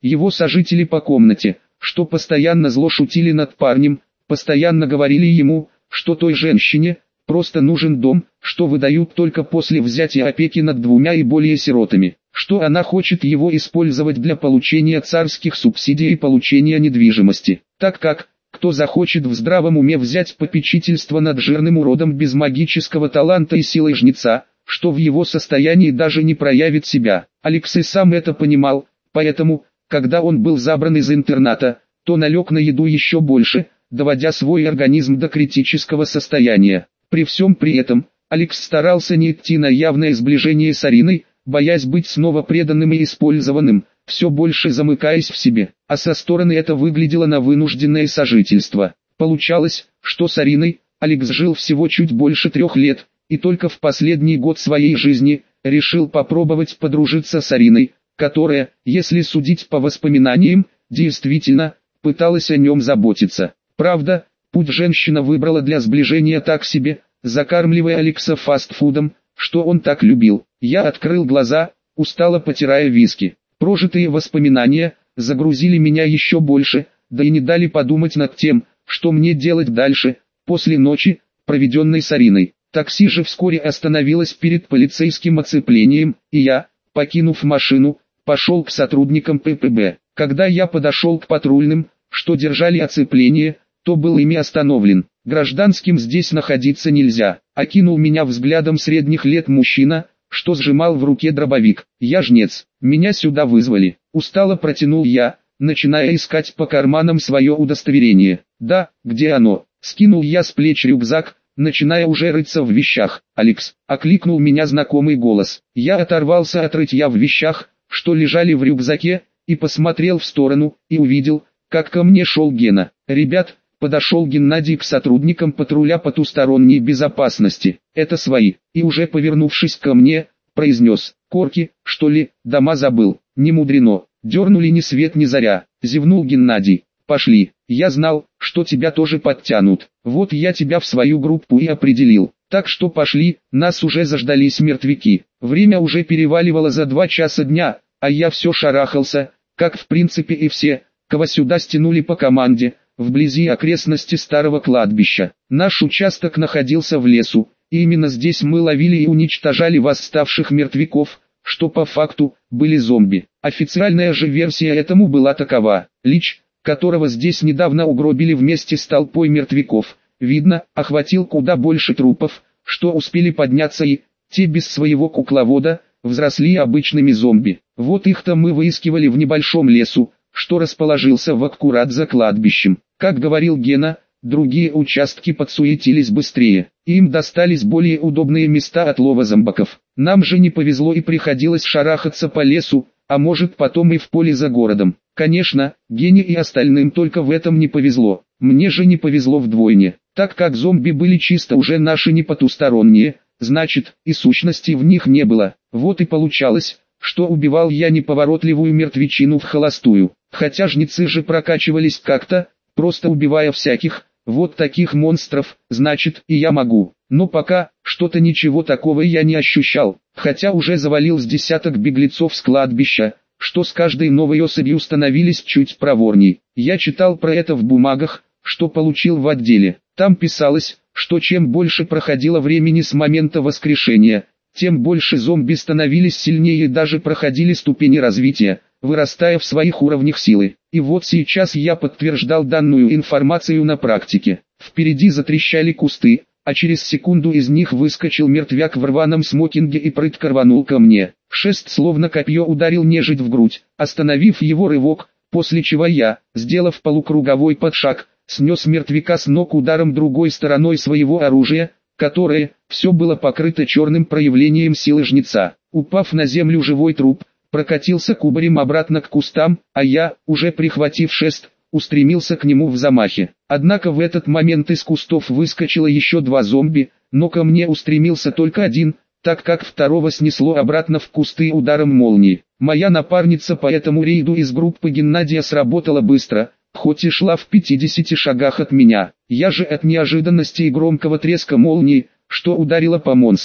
Его сожители по комнате, что постоянно зло шутили над парнем, постоянно говорили ему, что той женщине просто нужен дом, что выдают только после взятия опеки над двумя и более сиротами, что она хочет его использовать для получения царских субсидий и получения недвижимости, так как, кто захочет в здравом уме взять попечительство над жирным уродом без магического таланта и силой жнеца, что в его состоянии даже не проявит себя. Алекс и сам это понимал, поэтому, когда он был забран из интерната, то налег на еду еще больше, доводя свой организм до критического состояния. При всем при этом, Алекс старался не идти на явное сближение с Ариной, боясь быть снова преданным и использованным, все больше замыкаясь в себе, а со стороны это выглядело на вынужденное сожительство. Получалось, что с Ариной Алекс жил всего чуть больше 3 лет, и только в последний год своей жизни решил попробовать подружиться с Ариной, которая, если судить по воспоминаниям, действительно пыталась о нем заботиться. Правда, путь женщина выбрала для сближения так себе, закармливая Алекса фастфудом, что он так любил. Я открыл глаза, устало потирая виски. Прожитые воспоминания загрузили меня еще больше, да и не дали подумать над тем, что мне делать дальше, после ночи, проведенной с Ариной. Такси же вскоре остановилось перед полицейским оцеплением, и я, покинув машину, пошел к сотрудникам ППБ. Когда я подошел к патрульным, что держали оцепление, то был ими остановлен. Гражданским здесь находиться нельзя. Окинул меня взглядом средних лет мужчина, что сжимал в руке дробовик. Я жнец, меня сюда вызвали. Устало протянул я, начиная искать по карманам свое удостоверение. Да, где оно? Скинул я с плеч рюкзак, начиная уже рыться в вещах. «Алекс», — окликнул меня знакомый голос. Я оторвался от рытья в вещах, что лежали в рюкзаке, и посмотрел в сторону, и увидел, как ко мне шел Гена. «Ребят», — подошел Геннадий к сотрудникам патруля потусторонней безопасности. «Это свои», и уже повернувшись ко мне, произнес: «Корки, что ли, дома забыл?» «Не мудрено, дернули ни свет ни заря», — зевнул Геннадий. «Пошли, я знал, что тебя тоже подтянут, вот я тебя в свою группу и определил. Так что пошли, нас уже заждались мертвяки». Время уже переваливало за 2 часа дня, а я все шарахался, как в принципе и все, кого сюда стянули по команде, вблизи окрестности старого кладбища. Наш участок находился в лесу, и именно здесь мы ловили и уничтожали восставших мертвяков, что по факту были зомби. Официальная же версия этому была такова: Лич, которого здесь недавно угробили вместе с толпой мертвяков, видно, охватил куда больше трупов, что успели подняться, и те без своего кукловода взросли обычными зомби. Вот их-то мы выискивали в небольшом лесу, что расположился в аккурат за кладбищем. Как говорил Гена, другие участки подсуетились быстрее, и им достались более удобные места отлова зомбаков. Нам же не повезло и приходилось шарахаться по лесу, а может потом и в поле за городом. Конечно, Гене и остальным только в этом не повезло. Мне же не повезло вдвойне, так как зомби были чисто уже наши не потусторонние, значит, и сущности в них не было. Вот и получалось, что убивал я неповоротливую мертвечину вхолостую. Хотя жнецы же прокачивались как-то, просто убивая всяких, вот таких монстров, значит, и я могу. Но пока, что-то ничего такого я не ощущал, хотя уже завалил с десяток беглецов с кладбища, что с каждой новой особью становились чуть проворней. Я читал про это в бумагах, что получил в отделе. Там писалось, что чем больше проходило времени с момента воскрешения, тем больше зомби становились сильнее и даже проходили ступени развития, вырастая в своих уровнях силы. И вот сейчас я подтверждал данную информацию на практике. Впереди затрещали кусты, а через секунду из них выскочил мертвяк в рваном смокинге и прытко рванул ко мне. Шест словно копье ударил нежить в грудь, остановив его рывок, после чего я, сделав полукруговой подшаг, снес мертвяка с ног ударом другой стороной своего оружия, которое, все было покрыто черным проявлением силы жнеца. Упав на землю живой труп, прокатился кубарем обратно к кустам, а я, уже прихватив шест, устремился к нему в замахе. Однако в этот момент из кустов выскочило еще 2 зомби, но ко мне устремился только один, так как второго снесло обратно в кусты ударом молнии. Моя напарница по этому рейду из группы Геннадия сработала быстро, хоть и шла в 50 шагах от меня. Я же от неожиданности и громкого треска молнии, что ударила по монстру,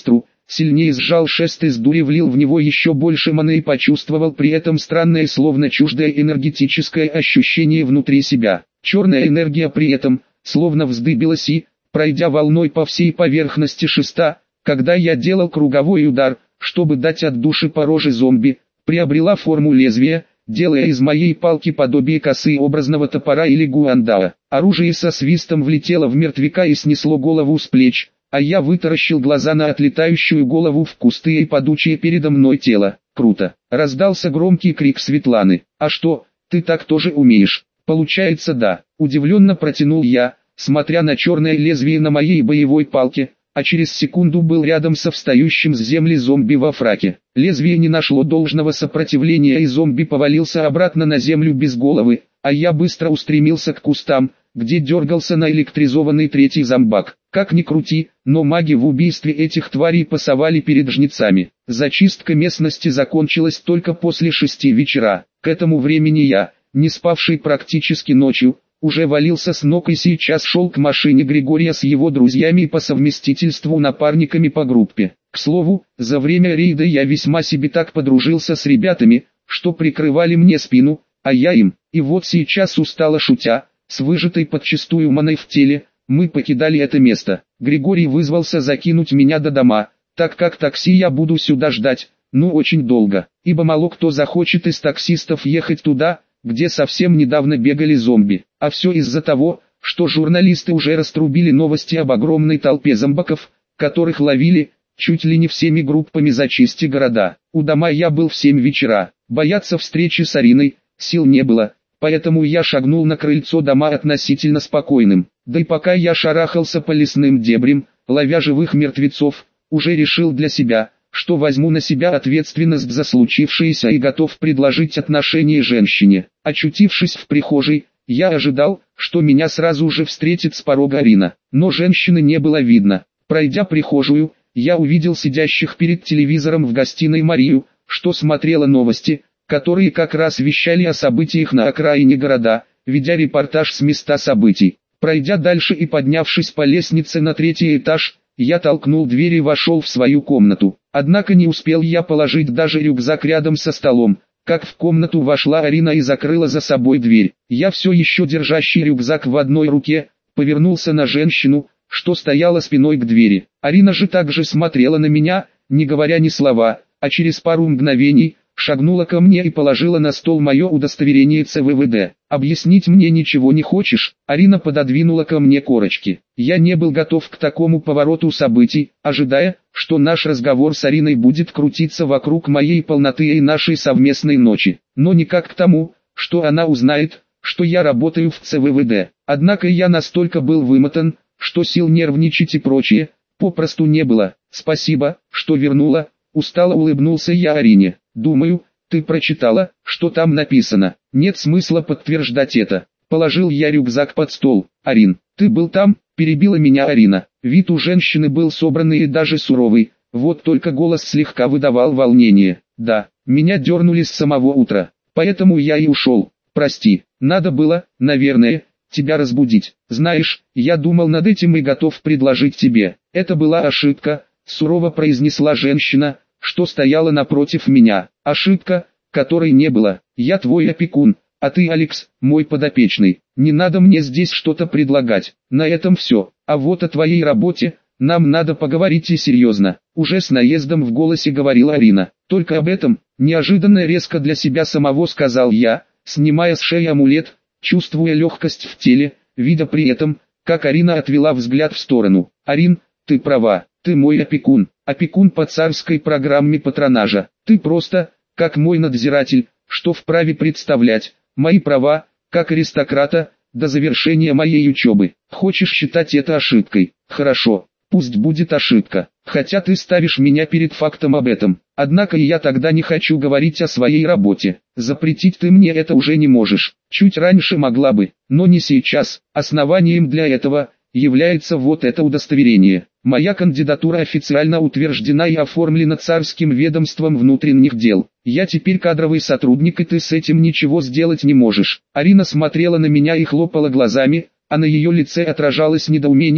сильнее сжал шест и с дури влил в него еще больше маны и почувствовал при этом странное, словно чуждое энергетическое ощущение внутри себя. Черная энергия при этом, словно вздыбилась и, пройдя волной по всей поверхности шеста, когда я делал круговой удар, чтобы дать от души по роже зомби, приобрела форму лезвия, делая из моей палки подобие косы образного топора или гуандаа. Оружие со свистом влетело в мертвяка и снесло голову с плеч, а я вытаращил глаза на отлетающую голову в кусты и падучее передо мной тело. Круто! Раздался громкий крик Светланы. «А что, ты так тоже умеешь?» «Получается, да», удивленно протянул я, смотря на черное лезвие на моей боевой палке, а через секунду был рядом со встающим с земли зомби во фраке. Лезвие не нашло должного сопротивления и зомби повалился обратно на землю без головы, а я быстро устремился к кустам, где дергался наэлектризованный третий зомбак. Как ни крути, но маги в убийстве этих тварей пасовали перед жнецами. Зачистка местности закончилась только после 6 вечера. К этому времени я, не спавший практически ночью, уже валился с ног и сейчас шел к машине Григория с его друзьями и по совместительству напарниками по группе. К слову, за время рейда я весьма себе так подружился с ребятами, что прикрывали мне спину, а я им. И вот сейчас, устало шутя, с выжатой подчистую маной в теле, мы покидали это место. Григорий вызвался закинуть меня до дома, так как такси я буду сюда ждать, очень долго, ибо мало кто захочет из таксистов ехать туда, где совсем недавно бегали зомби. А все из-за того, что журналисты уже раструбили новости об огромной толпе зомбаков, которых ловили, чуть ли не всеми группами зачисти города. У дома я был в 7 вечера. Бояться встречи с Ариной сил не было, поэтому я шагнул на крыльцо дома относительно спокойным. Да и пока я шарахался по лесным дебрям, ловя живых мертвецов, уже решил для себя, что возьму на себя ответственность за случившееся и готов предложить отношение женщине. Очутившись в прихожей, я ожидал, что меня сразу же встретит с порога Арина, но женщины не было видно. Пройдя прихожую, я увидел сидящих перед телевизором в гостиной Марию, что смотрела новости, которые как раз вещали о событиях на окраине города, ведя репортаж с места событий. Пройдя дальше и поднявшись по лестнице на 3-й этаж, я толкнул дверь и вошел в свою комнату. Однако не успел я положить даже рюкзак рядом со столом, как в комнату вошла Арина и закрыла за собой дверь. Я, все еще держащий рюкзак в одной руке, повернулся на женщину, что стояла спиной к двери. Арина же также смотрела на меня, не говоря ни слова, а через пару мгновений шагнула ко мне и положила на стол мое удостоверение ЦВВД. «Объяснить мне ничего не хочешь?» Арина пододвинула ко мне корочки. Я не был готов к такому повороту событий, ожидая, что наш разговор с Ариной будет крутиться вокруг моей полноты и нашей совместной ночи, но никак к тому, что она узнает, что я работаю в ЦВВД. Однако я настолько был вымотан, что сил нервничать и прочее попросту не было. «Спасибо, что вернула», устало улыбнулся я Арине. «Думаю, ты прочитала, что там написано. Нет смысла подтверждать это». Положил я рюкзак под стол. «Арин, ты был там?» – перебила меня Арина. Вид у женщины был собранный и даже суровый, вот только голос слегка выдавал волнение. «Да, меня дернули с самого утра, поэтому я и ушел. Прости, надо было, наверное, тебя разбудить. Знаешь, я думал над этим и готов предложить тебе». «Это была ошибка», – сурово произнесла женщина, что стояла напротив меня. «Ошибка, которой не было. Я твой опекун, а ты, Алекс, мой подопечный. Не надо мне здесь что-то предлагать. На этом все. А вот о твоей работе нам надо поговорить и серьезно». Уже с наездом в голосе говорила Арина. «Только об этом», неожиданно резко для себя самого сказал я, снимая с шеи амулет, чувствуя легкость в теле, видя при этом, как Арина отвела взгляд в сторону. «Арин, ты права, ты мой опекун. Опекун по царской программе патронажа. Ты просто, как мой надзиратель, что вправе представлять мои права, как аристократа, до завершения моей учебы. Хочешь считать это ошибкой? Хорошо, пусть будет ошибка, хотя ты ставишь меня перед фактом об этом. Однако я тогда не хочу говорить о своей работе. Запретить ты мне это уже не можешь. Чуть раньше могла бы, но не сейчас. Основанием для этого является вот это удостоверение. Моя кандидатура официально утверждена и оформлена царским ведомством внутренних дел. Я теперь кадровый сотрудник, и ты с этим ничего сделать не можешь». Арина смотрела на меня и хлопала глазами, а на ее лице отражалось недоумение,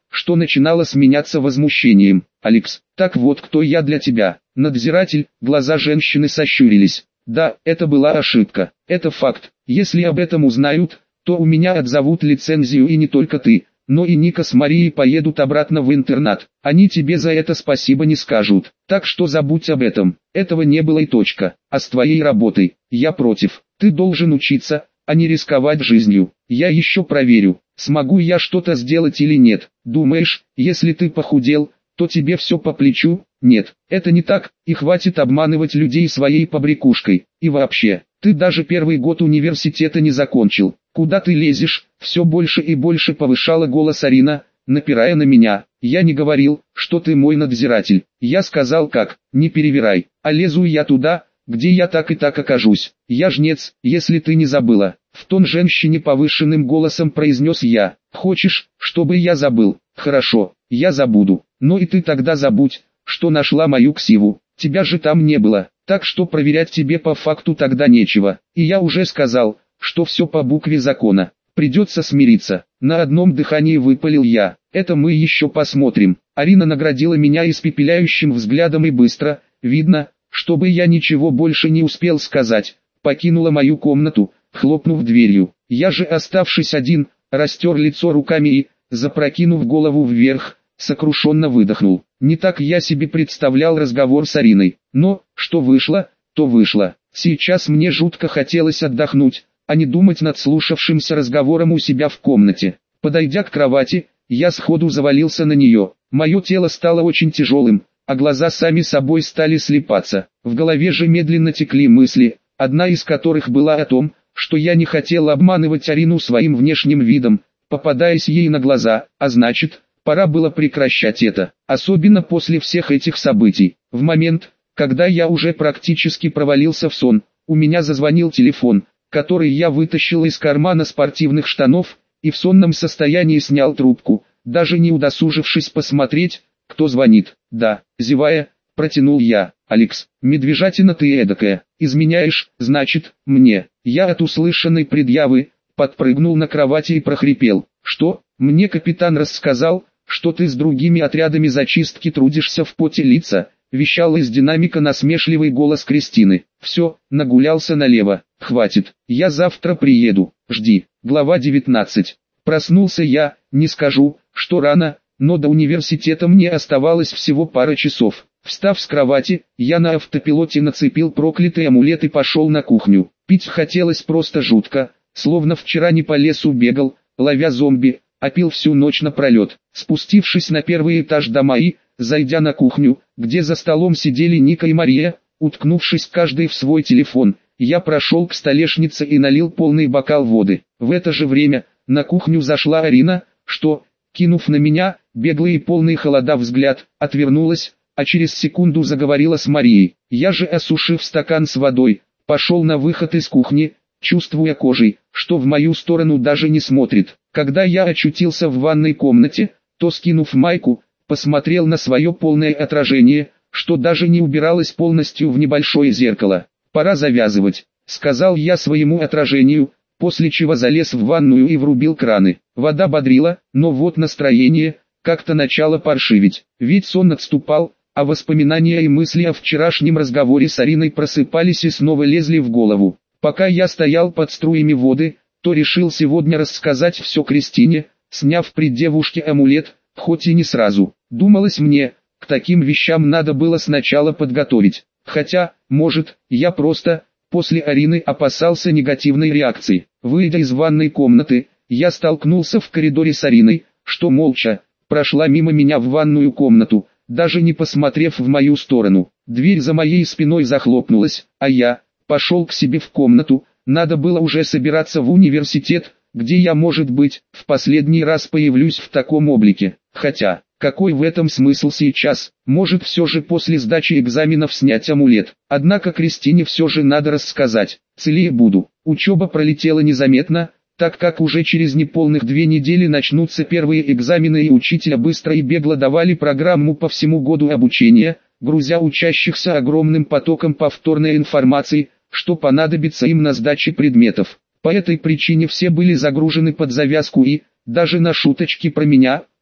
что начинало сменяться возмущением. «Алекс, так вот кто я для тебя». Надзиратель, глаза женщины сощурились. «Да, это была ошибка. Это факт. Если об этом узнают, то у меня отзовут лицензию, и не только ты, но и Ника с Марией поедут обратно в интернат. Они тебе за это спасибо не скажут. Так что забудь об этом. Этого не было и точка. А с твоей работой, я против. Ты должен учиться, а не рисковать жизнью. Я еще проверю, смогу я что-то сделать или нет. Думаешь, если ты похудел, то тебе все по плечу? Нет, это не так, и хватит обманывать людей своей побрякушкой. И вообще, ты даже первый год университета не закончил. Куда ты лезешь?» Все больше и больше повышала голос Арина, напирая на меня. «Я не говорил, что ты мой надзиратель. Я сказал как, не перевирай, а лезу я туда, где я так и так окажусь. Я жнец, если ты не забыла». В тон женщине повышенным голосом произнес я. «Хочешь, чтобы я забыл? Хорошо, я забуду. Но и ты тогда забудь, что нашла мою ксиву. Тебя же там не было, так что проверять тебе по факту тогда нечего. И я уже сказал, что все по букве закона. Придется смириться». На одном дыхании выпалил я. «Это мы еще посмотрим». Арина наградила меня испепеляющим взглядом и быстро, видно, чтобы я ничего больше не успел сказать, покинула мою комнату, хлопнув дверью. Я же, оставшись один, растер лицо руками и, запрокинув голову вверх, сокрушенно выдохнул. Не так я себе представлял разговор с Ариной. Но, что вышло, то вышло. Сейчас мне жутко хотелось отдохнуть, а не думать над слушавшимся разговором у себя в комнате. Подойдя к кровати, я сходу завалился на нее. Мое тело стало очень тяжелым, а глаза сами собой стали слипаться. В голове же медленно текли мысли, одна из которых была о том, что я не хотел обманывать Арину своим внешним видом, попадаясь ей на глаза, а значит, пора было прекращать это, особенно после всех этих событий. В момент, когда я уже практически провалился в сон, у меня зазвонил телефон, который я вытащил из кармана спортивных штанов, и в сонном состоянии снял трубку, даже не удосужившись посмотреть, кто звонит. «Да», зевая, протянул я. «Алекс, медвежатина ты эдакая, изменяешь, значит, мне». Я от услышанной предъявы подпрыгнул на кровати и прохрипел. «Что? Мне капитан рассказал, что ты с другими отрядами зачистки трудишься в поте лица», вещал из динамика насмешливый голос Кристины. «Все, нагулялся налево, хватит, я завтра приеду, жди». Глава 19. Проснулся я, не скажу, что рано, но до университета мне оставалось всего пара часов. Встав с кровати, я на автопилоте нацепил проклятый амулет и пошел на кухню. Пить хотелось просто жутко, словно вчера не по лесу бегал, ловя зомби, а пил всю ночь напролет. Спустившись на первый этаж дома и, зайдя на кухню, где за столом сидели Ника и Мария, уткнувшись каждый в свой телефон, я прошел к столешнице и налил полный бокал воды. В это же время, на кухню зашла Арина, что, кинув на меня, беглый и полный холода взгляд, отвернулась, а через секунду заговорила с Марией. Я же, осушив стакан с водой, пошел на выход из кухни, чувствуя кожей, что в мою сторону даже не смотрит. Когда я очутился в ванной комнате, то, скинув майку, посмотрел на свое полное отражение, что даже не убиралось полностью в небольшое зеркало. «Пора завязывать», — сказал я своему отражению, после чего залез в ванную и врубил краны. Вода бодрила, но вот настроение как-то начало паршивить, ведь сон отступал, а воспоминания и мысли о вчерашнем разговоре с Ариной просыпались и снова лезли в голову. Пока я стоял под струями воды, то решил сегодня рассказать все Кристине, сняв при девушке амулет, хоть и не сразу. Думалось мне, к таким вещам надо было сначала подготовить. Хотя, может, я просто, после Арины опасался негативной реакции. Выйдя из ванной комнаты, я столкнулся в коридоре с Ариной, что молча прошла мимо меня в ванную комнату, даже не посмотрев в мою сторону. Дверь за моей спиной захлопнулась, а я пошел к себе в комнату. Надо было уже собираться в университет, где я, может быть, в последний раз появлюсь в таком облике. Хотя, какой в этом смысл сейчас? Может, все же после сдачи экзаменов снять амулет. Однако Кристине все же надо рассказать. Целее буду. Учеба пролетела незаметно, так как уже через неполных 2 недели начнутся первые экзамены, и учителя быстро и бегло давали программу по всему году обучения, грузя учащихся огромным потоком повторной информации, что понадобится им на сдаче предметов. По этой причине все были загружены под завязку и, даже на шуточки про меня,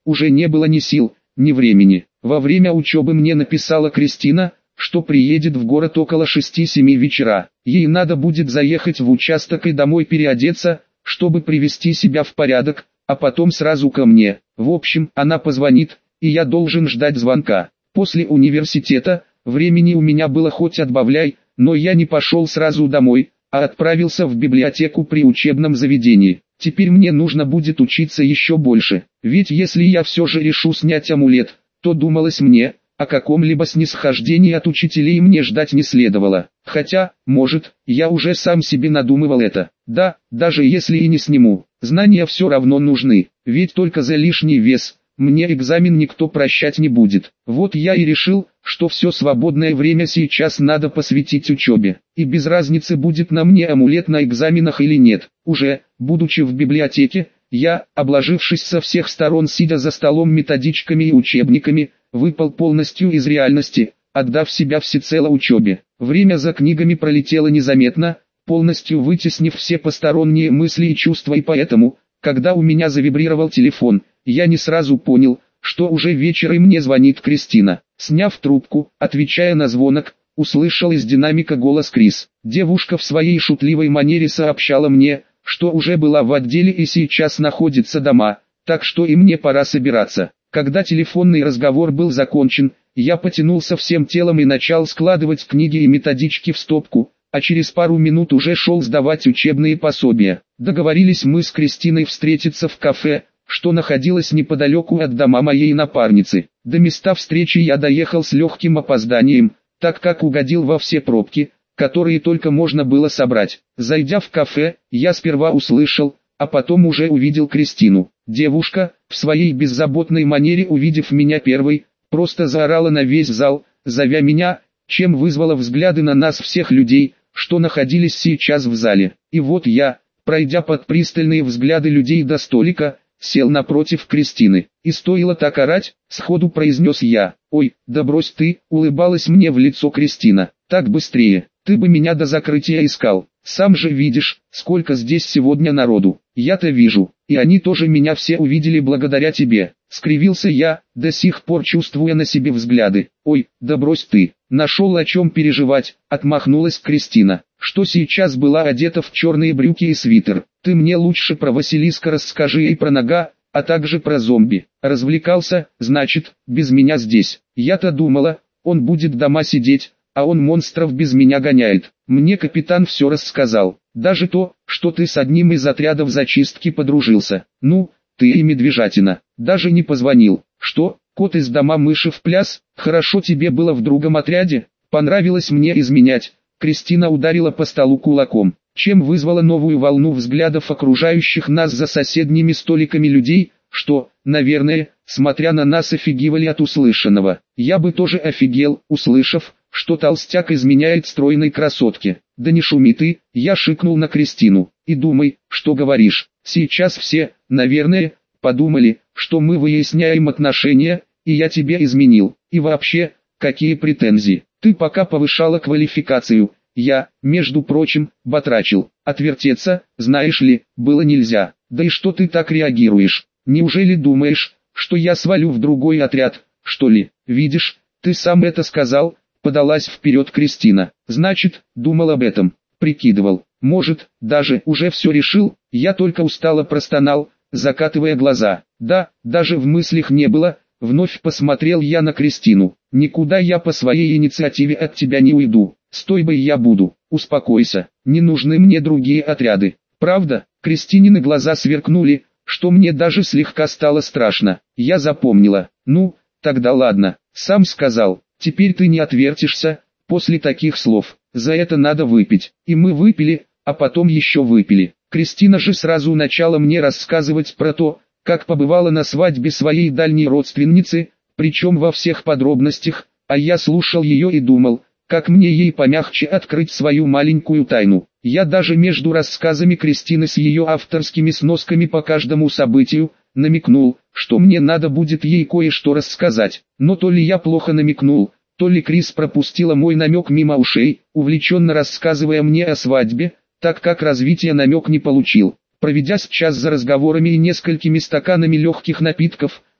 уже не было ни сил, ни времени. Во время учебы мне написала Кристина, что приедет в город около 6-7 вечера. Ей надо будет заехать в участок и домой переодеться, чтобы привести себя в порядок, а потом сразу ко мне. В общем, она позвонит, и я должен ждать звонка. После университета, времени у меня было хоть отбавляй, но я не пошел сразу домой, а отправился в библиотеку при учебном заведении. Теперь мне нужно будет учиться еще больше, ведь если я все же решу снять амулет, то думалось мне, о каком-либо снисхождении от учителей мне ждать не следовало. Хотя, может, я уже сам себе надумывал это. Да, даже если и не сниму, знания все равно нужны, ведь только за лишний вес мне экзамен никто прощать не будет. Вот я и решил, что все свободное время сейчас надо посвятить учебе, и без разницы будет на мне амулет на экзаменах или нет. Уже, будучи в библиотеке, я, обложившись со всех сторон сидя за столом методичками и учебниками, выпал полностью из реальности, отдав себя всецело учебе. Время за книгами пролетело незаметно, полностью вытеснив все посторонние мысли и чувства, и поэтому, когда у меня завибрировал телефон, я не сразу понял, что уже вечер и мне звонит Кристина. Сняв трубку, отвечая на звонок, услышал из динамика голос Крис. Девушка в своей шутливой манере сообщала мне, что уже была в отделе и сейчас находится дома, так что и мне пора собираться. Когда телефонный разговор был закончен, я потянулся всем телом и начал складывать книги и методички в стопку, а через пару минут уже шел сдавать учебные пособия. Договорились мы с Кристиной встретиться в кафе, что находилось неподалеку от дома моей напарницы. До места встречи я доехал с легким опозданием, так как угодил во все пробки, которые только можно было собрать. Зайдя в кафе, я сперва услышал, а потом уже увидел Кристину. Девушка, в своей беззаботной манере увидев меня первой, просто заорала на весь зал, зовя меня, чем вызвала взгляды на нас всех людей, что находились сейчас в зале. И вот я, пройдя под пристальные взгляды людей до столика, сел напротив Кристины. И стоило так орать, сходу произнес я. «Ой, да брось ты», улыбалась мне в лицо Кристина. «Так быстрее, ты бы меня до закрытия искал. Сам же видишь, сколько здесь сегодня народу». «Я-то вижу, и они тоже меня все увидели благодаря тебе», скривился я, до сих пор чувствуя на себе взгляды. «Ой, да брось ты, нашел о чем переживать», отмахнулась Кристина, что сейчас была одета в черные брюки и свитер. «Ты мне лучше про Василиска расскажи и про Нога, а также про зомби. Развлекался, значит, без меня здесь. Я-то думала, он будет дома сидеть, а он монстров без меня гоняет. Мне капитан все рассказал, даже то, что ты с одним из отрядов зачистки подружился. Ну, ты и медвежатина, даже не позвонил. Что, кот из дома мыши в пляс? Хорошо тебе было в другом отряде, понравилось мне изменять». Кристина ударила по столу кулаком, чем вызвала новую волну взглядов окружающих нас за соседними столиками людей, что, наверное, смотря на нас офигевали от услышанного. Я бы тоже офигел, услышав, что толстяк изменяет стройной красотке. «Да не шуми ты», я шикнул на Кристину. «И думай, что говоришь. Сейчас все, наверное, подумали, что мы выясняем отношения, и я тебе изменил. И вообще, какие претензии? Ты пока повышала квалификацию, я, между прочим, батрачил. Отвертеться, знаешь ли, было нельзя. Да и что ты так реагируешь? Неужели думаешь, что я свалю в другой отряд, что ли? Видишь, ты сам это сказал», подалась вперед Кристина. «Значит, думал об этом, прикидывал, может, даже уже все решил?» Я только устало простонал, закатывая глаза. «Да, даже в мыслях не было». Вновь посмотрел я на Кристину. «Никуда я по своей инициативе от тебя не уйду. С тобой я буду. Успокойся, не нужны мне другие отряды. Правда?» Кристинины глаза сверкнули, что мне даже слегка стало страшно. Я запомнила. «Ну, тогда ладно, сам сказал. Теперь ты не отвертишься, после таких слов. За это надо выпить». И мы выпили, а потом еще выпили. Кристина же сразу начала мне рассказывать про то, как побывала на свадьбе своей дальней родственницы, причем во всех подробностях, а я слушал ее и думал, как мне ей помягче открыть свою маленькую тайну. Я даже между рассказами Кристины с ее авторскими сносками по каждому событию, намекнул, что мне надо будет ей кое-что рассказать. Но то ли я плохо намекнул, то ли Крис пропустила мой намек мимо ушей, увлеченно рассказывая мне о свадьбе, так как развития намек не получил. Проведя час за разговорами и несколькими стаканами легких напитков,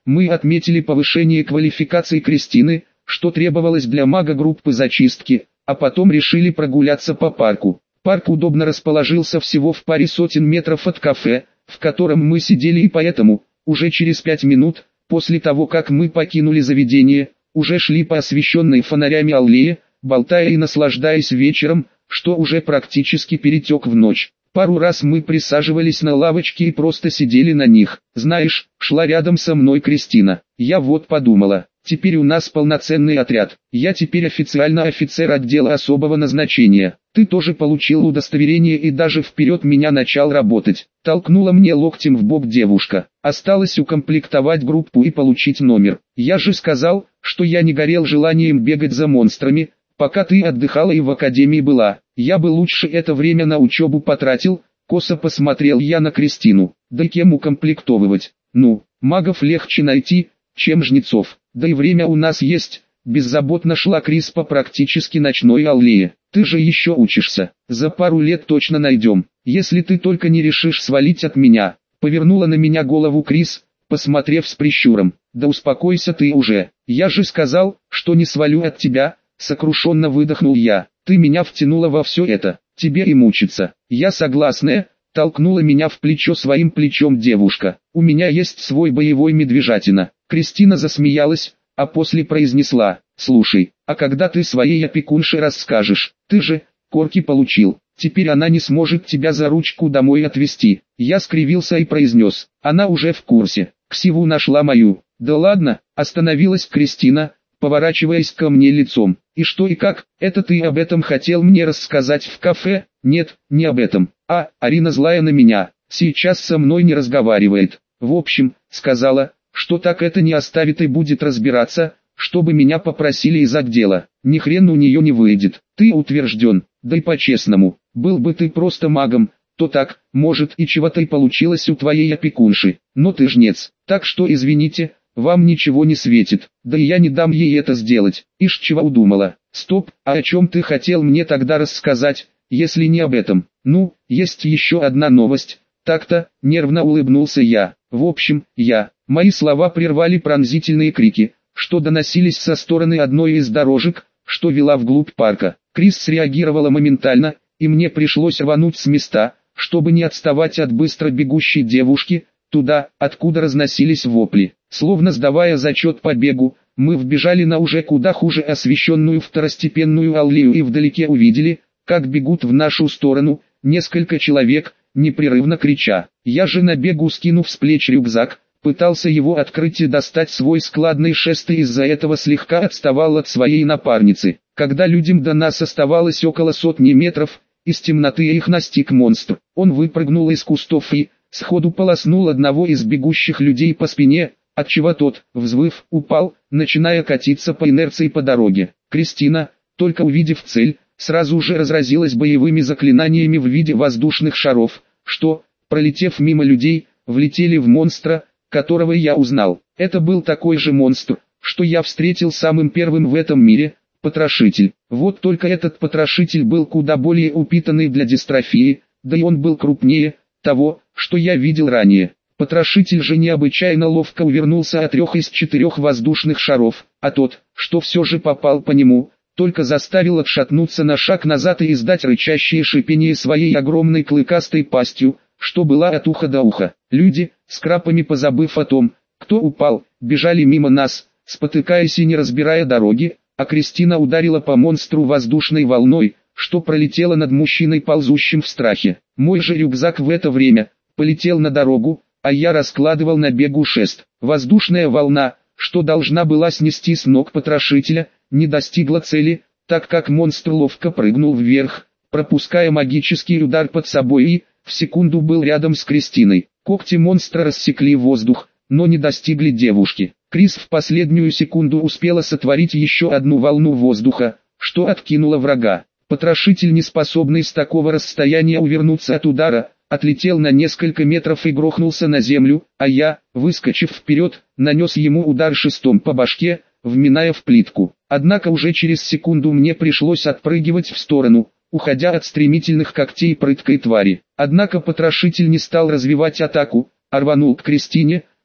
Мы отметили повышение квалификации Кристины, что требовалось для мага группы зачистки, а потом решили прогуляться по парку. Парк удобно расположился всего в паре сотен метров от кафе, в котором мы сидели, и поэтому, уже через 5 минут, после того как мы покинули заведение, уже шли по освещенной фонарями аллее, болтая и наслаждаясь вечером, что уже практически перетек в ночь. Пару раз мы присаживались на лавочки и просто сидели на них. Знаешь, шла рядом со мной Кристина. Я вот подумала, теперь у нас полноценный отряд. Я теперь официально офицер отдела особого назначения. Ты тоже получил удостоверение и даже вперед меня начал работать. Толкнула мне локтем в бок девушка. Осталось укомплектовать группу и получить номер. Я же сказал, что я не горел желанием бегать за монстрами, пока ты отдыхала и в академии была. Я бы лучше это время на учебу потратил. Косо посмотрел я на Кристину. Да кем укомплектовывать? Ну, магов легче найти, чем жнецов. Да и время у нас есть. Беззаботно шла Крис по практически ночной аллее. Ты же еще учишься. За пару лет точно найдем. Если ты только не решишь свалить от меня. Повернула на меня голову Крис, посмотрев с прищуром. Да успокойся ты уже. Я же сказал, что не свалю от тебя. Сокрушенно выдохнул я. Ты меня втянула во все это. Тебе и мучиться. Я согласная. Толкнула меня в плечо своим плечом девушка. У меня есть свой боевой медвежатина. Кристина засмеялась, а после произнесла: слушай, а когда ты своей опекунше расскажешь? Ты же корки получил. Теперь она не сможет тебя за ручку домой отвезти. Я скривился и произнес: она уже в курсе. Ксиву нашла мою. Да ладно, остановилась Кристина, поворачиваясь ко мне лицом. И что и как, это ты об этом хотел мне рассказать в кафе? Нет, не об этом. Арина злая на меня, сейчас со мной не разговаривает. В общем, сказала, что так это не оставит и будет разбираться, чтобы меня попросили из отдела. Ни хрен у нее не выйдет. Ты утвержден, да и по-честному, был бы ты просто магом, то так, может и чего-то и получилось у твоей опекунши. Но ты жнец, так что извините, вам ничего не светит, да и я не дам ей это сделать. Ишь чего удумала. Стоп, а о чем ты хотел мне тогда рассказать, если не об этом? Ну, есть еще одна новость. Так-то, нервно улыбнулся я. В общем, мои слова прервали пронзительные крики, что доносились со стороны одной из дорожек, что вела вглубь парка. Крис среагировала моментально, и мне пришлось рвануть с места, чтобы не отставать от быстро бегущей девушки, туда, откуда разносились вопли. Словно сдавая зачет по бегу, мы вбежали на уже куда хуже освещенную второстепенную аллею и вдалеке увидели, как бегут в нашу сторону несколько человек, непрерывно крича. Я же на бегу, скинув с плеч рюкзак, пытался его открыть и достать свой складный шест, и из-за этого слегка отставал от своей напарницы. Когда людям до нас оставалось около сотни метров, из темноты их настиг монстр. Он выпрыгнул из кустов и сходу полоснул одного из бегущих людей по спине, отчего тот, взвыв, упал, начиная катиться по инерции по дороге. Кристина, только увидев цель, сразу же разразилась боевыми заклинаниями в виде воздушных шаров, что, пролетев мимо людей, влетели в монстра, которого я узнал. Это был такой же монстр, что я встретил самым первым в этом мире, потрошитель. Вот только этот потрошитель был куда более упитанный для дистрофии, да и он был крупнее того, что я видел ранее. Потрошитель же необычайно ловко увернулся от 3 из 4 воздушных шаров, а тот, что все же попал по нему, только заставил отшатнуться на шаг назад и издать рычащее шипение своей огромной клыкастой пастью, что была от уха до уха. Люди, с крапами позабыв о том, кто упал, бежали мимо нас, спотыкаясь и не разбирая дороги, а Кристина ударила по монстру воздушной волной, что пролетела над мужчиной, ползущим в страхе. Мой же рюкзак в это время полетел на дорогу, а я раскладывал на бегу шест. Воздушная волна, что должна была снести с ног потрошителя, не достигла цели, так как монстр ловко прыгнул вверх, пропуская магический удар под собой и, в секунду был рядом с Кристиной. Когти монстра рассекли воздух, но не достигли девушки. Крис в последнюю секунду успела сотворить еще одну волну воздуха, что откинула врага. Потрошитель, не способный с такого расстояния увернуться от удара, отлетел на несколько метров и грохнулся на землю, а я, выскочив вперед, нанес ему удар шестом по башке, вминая в плитку. Однако уже через секунду мне пришлось отпрыгивать в сторону, уходя от стремительных когтей прыткой твари. Однако потрошитель не стал развивать атаку, а рванул к Кристине,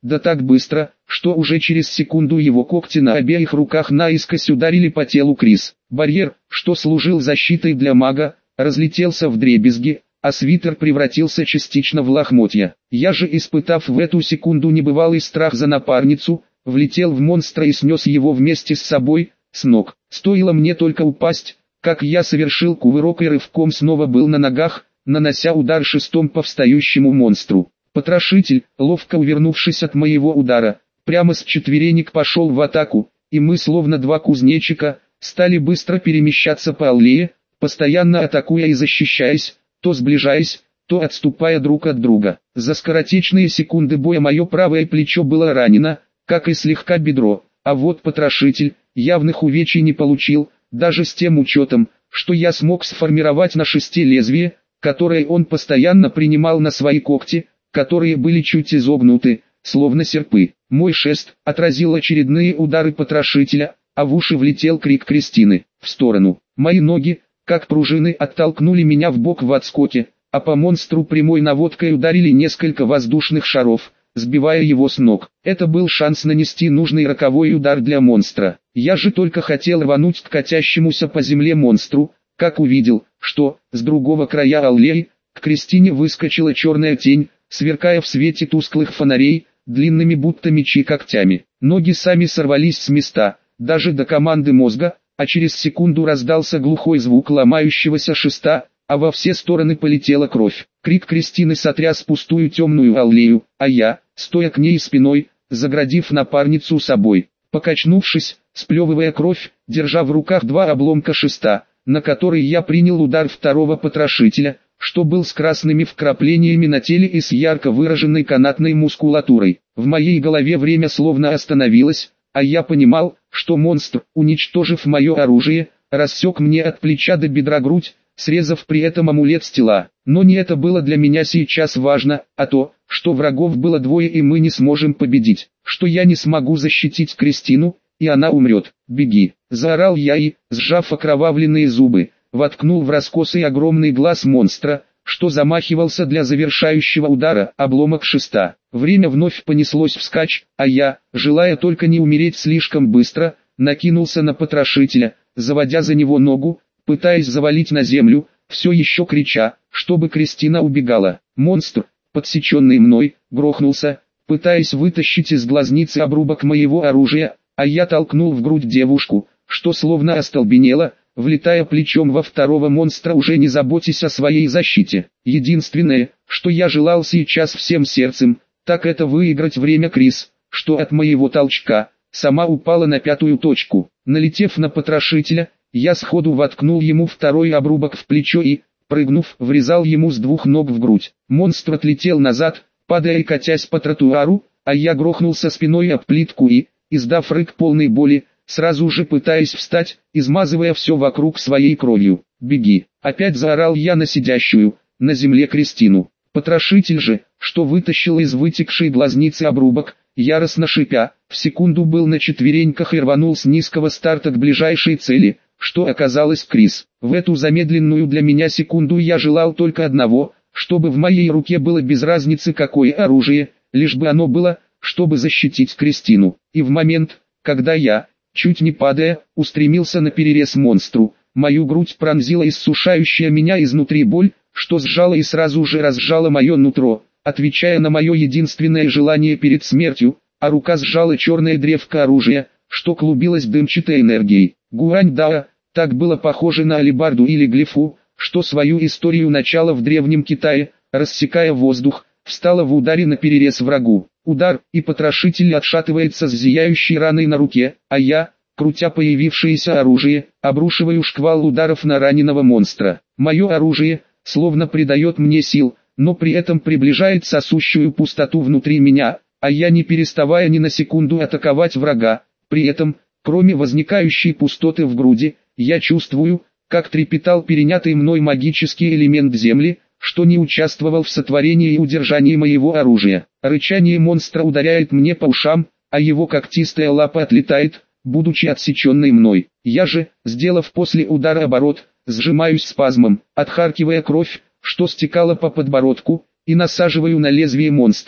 да так быстро, что уже через секунду его когти на обеих руках наискось ударили по телу Крис. Барьер, что служил защитой для мага, разлетелся вдребезги, а свитер превратился частично в лохмотья. Я же, испытав в эту секунду небывалый страх за напарницу, влетел в монстра и снес его вместе с собой, с ног. Стоило мне только упасть, как я совершил кувырок и рывком снова был на ногах, нанося удар шестом по встающему монстру. Потрошитель, ловко увернувшись от моего удара, прямо с четверенек пошел в атаку, и мы, словно два кузнечика, стали быстро перемещаться по аллее, постоянно атакуя и защищаясь, то сближаясь, то отступая друг от друга. За скоротечные секунды боя мое правое плечо было ранено, как и слегка бедро, а вот потрошитель явных увечий не получил, даже с тем учетом, что я смог сформировать на шесте лезвие, которое он постоянно принимал на свои когти, которые были чуть изогнуты, словно серпы. Мой шест отразил очередные удары потрошителя, а в уши влетел крик Кристины. В сторону. Мои ноги, как пружины, оттолкнули меня в бок в отскоке, а по монстру прямой наводкой ударили несколько воздушных шаров, сбивая его с ног. Это был шанс нанести нужный роковой удар для монстра. Я же только хотел рвануть к катящемуся по земле монстру, как увидел, что, с другого края аллеи, к Кристине выскочила черная тень, сверкая в свете тусклых фонарей, длинными будто мечи когтями. Ноги сами сорвались с места, даже до команды мозга, а через секунду раздался глухой звук ломающегося шеста, а во все стороны полетела кровь. Крик Кристины сотряс пустую темную аллею, а я, стоя к ней спиной, заградив напарницу собой, покачнувшись, сплевывая кровь, держа в руках два обломка шеста, на который я принял удар второго потрошителя, что был с красными вкраплениями на теле и с ярко выраженной канатной мускулатурой. В моей голове время словно остановилось, а я понимал, что монстр, уничтожив мое оружие, рассек мне от плеча до бедра грудь, срезав при этом амулет с тела. Но не это было для меня сейчас важно, а то, что врагов было двое и мы не сможем победить, что я не смогу защитить Кристину, и она умрет. «Беги!» – заорал я и, сжав окровавленные зубы, воткнул в раскосый огромный глаз монстра, что замахивался для завершающего удара, обломок шеста. Время вновь понеслось вскачь, а я, желая только не умереть слишком быстро, накинулся на потрошителя, заводя за него ногу, пытаясь завалить на землю, все еще крича, чтобы Кристина убегала. Монстр, подсеченный мной, грохнулся, пытаясь вытащить из глазницы обрубок моего оружия, а я толкнул в грудь девушку, что словно остолбенела, влетая плечом во второго монстра, уже не заботясь о своей защите. Единственное, что я желал сейчас всем сердцем, так это выиграть время. Крис, что от моего толчка, сама упала на пятую точку. Налетев на потрошителя, я сходу воткнул ему второй обрубок в плечо и, прыгнув, врезал ему с двух ног в грудь. Монстр отлетел назад, падая и катясь по тротуару, а я грохнулся спиной об плитку и, издав рык полной боли, сразу же пытаясь встать, измазывая все вокруг своей кровью. «Беги!» — опять заорал я на сидящую, на земле Кристину. Потрошитель же, что вытащил из вытекшей глазницы обрубок, яростно шипя, в секунду был на четвереньках и рванул с низкого старта к ближайшей цели, что оказалось Крис. В эту замедленную для меня секунду я желал только одного, чтобы в моей руке было без разницы какое оружие, лишь бы оно было, чтобы защитить Кристину. И в момент, когда я, чуть не падая, устремился на перерез монстру, мою грудь пронзила иссушающая меня изнутри боль, что сжала и сразу же разжала мое нутро, отвечая на мое единственное желание перед смертью, а рука сжала черное древко оружия, что клубилось дымчатой энергией. Гуань-дао, так было похоже на алебарду или глифу, что свою историю начала в Древнем Китае, рассекая воздух, встала в ударе на перерез врагу. Удар, и потрошитель отшатывается с зияющей раной на руке, а я, крутя появившееся оружие, обрушиваю шквал ударов на раненого монстра. Мое оружие, словно придает мне сил, но при этом приближает сосущую пустоту внутри меня, а я не переставая ни на секунду атаковать врага. При этом, кроме возникающей пустоты в груди, я чувствую, как трепетал перенятый мной магический элемент земли, что не участвовал в сотворении и удержании моего оружия. Рычание монстра ударяет мне по ушам, а его когтистая лапа отлетает, будучи отсеченной мной. Я же, сделав после удара оборот, сжимаюсь спазмом, отхаркивая кровь, что стекала по подбородку, и насаживаю на лезвие монстра,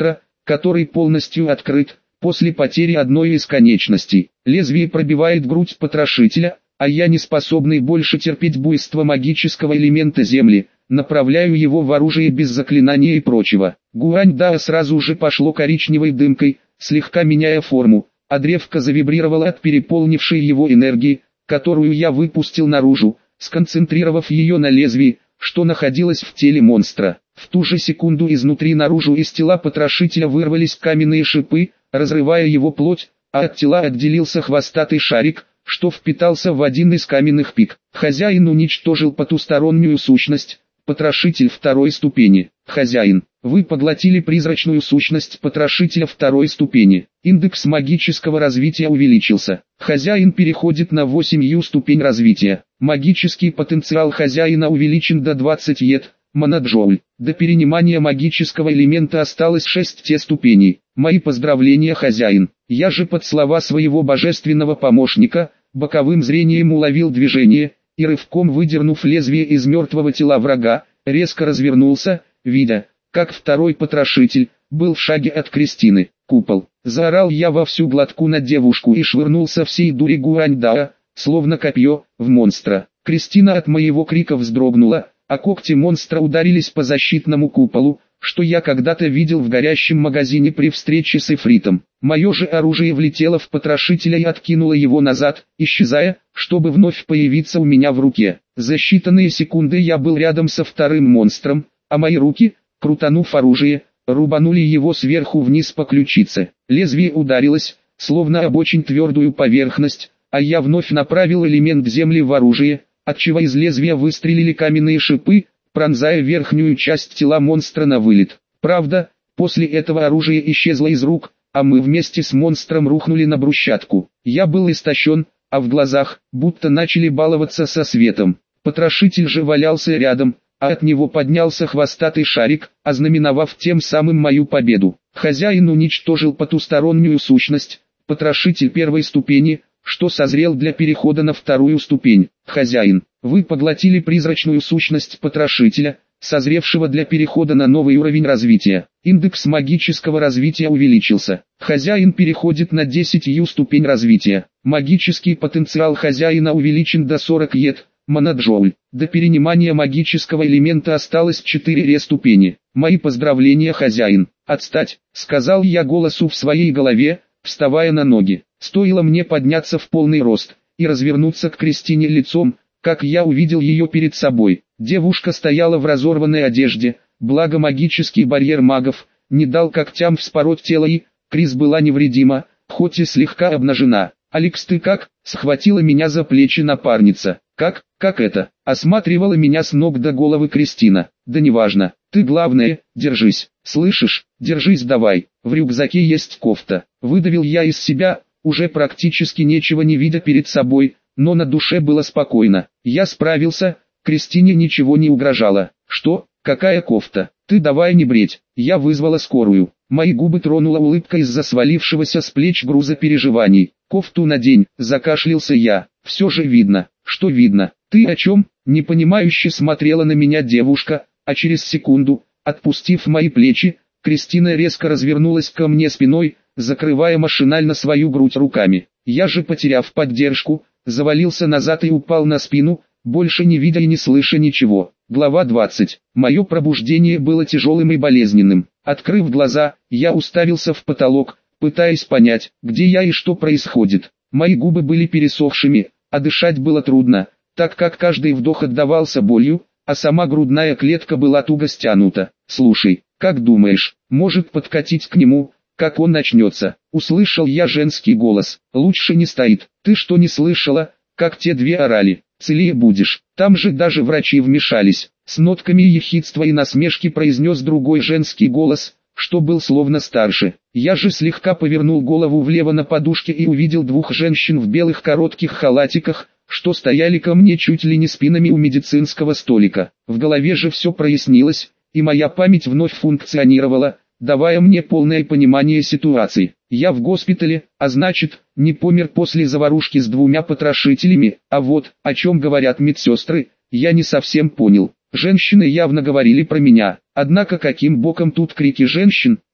который полностью открыт, после потери одной из конечностей. Лезвие пробивает грудь потрошителя, а я, не способный больше терпеть буйство магического элемента земли, направляю его в оружие без заклинания и прочего. Гуань-дао сразу же пошло коричневой дымкой, слегка меняя форму, а древко завибрировало от переполнившей его энергии, которую я выпустил наружу, сконцентрировав ее на лезвии, что находилось в теле монстра. В ту же секунду изнутри наружу из тела потрошителя вырвались каменные шипы, разрывая его плоть, а от тела отделился хвостатый шарик, что впитался в один из каменных пик. Хозяин уничтожил потустороннюю сущность, потрошитель второй ступени. Хозяин, вы поглотили призрачную сущность потрошителя второй ступени. Индекс магического развития увеличился. Хозяин переходит на 8 ступень развития. Магический потенциал хозяина увеличен до 20 моноджоуль. До перенимания магического элемента осталось 6 ступеней. Мои поздравления, хозяин. Я же под слова своего божественного помощника, боковым зрением уловил движение, и рывком выдернув лезвие из мертвого тела врага, резко развернулся, видя, как второй потрошитель был в шаге от Кристины. Купол. Заорал я во всю глотку на девушку и швырнулся всей дури Гуань-дао, словно копье, в монстра. Кристина от моего крика вздрогнула, а когти монстра ударились по защитному куполу, что я когда-то видел в горящем магазине при встрече с Эфритом. Мое же оружие влетело в потрошителя и откинуло его назад, исчезая, чтобы вновь появиться у меня в руке. За считанные секунды я был рядом со вторым монстром, а мои руки, крутанув оружие, рубанули его сверху вниз по ключице. Лезвие ударилось, словно об очень твердую поверхность, а я вновь направил элемент земли в оружие, отчего из лезвия выстрелили каменные шипы, пронзая верхнюю часть тела монстра на вылет. Правда, после этого оружие исчезло из рук, а мы вместе с монстром рухнули на брусчатку. Я был истощен, а в глазах, будто начали баловаться со светом. Потрошитель же валялся рядом, а от него поднялся хвостатый шарик, ознаменовав тем самым мою победу. Хозяин уничтожил потустороннюю сущность, потрошитель первой ступени, что созрел для перехода на вторую ступень. Хозяин, вы поглотили призрачную сущность потрошителя, созревшего для перехода на новый уровень развития. Индекс магического развития увеличился. Хозяин переходит на 10 ступень развития. Магический потенциал хозяина увеличен до 40 моноджоуль. До перенимания магического элемента осталось 4 ступени. Мои поздравления, хозяин. Отстать, сказал я голосу в своей голове, вставая на ноги. Стоило мне подняться в полный рост и развернуться к Кристине лицом, как я увидел ее перед собой. Девушка стояла в разорванной одежде, благо магический барьер магов не дал когтям вспороть тело, и Крис была невредима, хоть и слегка обнажена. «Алекс, ты как?» — схватила меня за плечи напарница. «Как это?» — осматривала меня с ног до головы Кристина. «Да неважно, ты главное, держись, слышишь, держись давай, в рюкзаке есть кофта». Выдавил я из себя, уже практически нечего не видя перед собой, но на душе было спокойно. Я справился, Кристине ничего не угрожало. «Что? Какая кофта? Ты давай не бредь». Я вызвала скорую. Мои губы тронула улыбка из-за свалившегося с плеч груза переживаний. «Кофту надень», закашлялся я. «Все же видно». «Что видно? Ты о чем?» Непонимающе смотрела на меня девушка, а через секунду, отпустив мои плечи, Кристина резко развернулась ко мне спиной, закрывая машинально свою грудь руками. Я же, потеряв поддержку, завалился назад и упал на спину, больше не видя и не слыша ничего. Глава 20. Мое пробуждение было тяжелым и болезненным. Открыв глаза, я уставился в потолок, пытаясь понять, где я и что происходит. Мои губы были пересохшими, а дышать было трудно, так как каждый вдох отдавался болью, а сама грудная клетка была туго стянута. «Слушай, как думаешь, может подкатить к нему, как он начнется?» Услышал я женский голос. «Лучше не стоит. Ты что, не слышала, как те две орали? Целее будешь». Там же даже врачи вмешались. С нотками ехидства и насмешки произнес другой женский голос, что был словно старше. Я же слегка повернул голову влево на подушке и увидел двух женщин в белых коротких халатиках, что стояли ко мне чуть ли не спинами у медицинского столика. В голове же все прояснилось, и моя память вновь функционировала, давая мне полное понимание ситуации. Я в госпитале, а значит, не помер после заварушки с двумя потрошителями, а вот, о чем говорят медсестры, я не совсем понял. Женщины явно говорили про меня, однако каким боком тут крики женщин,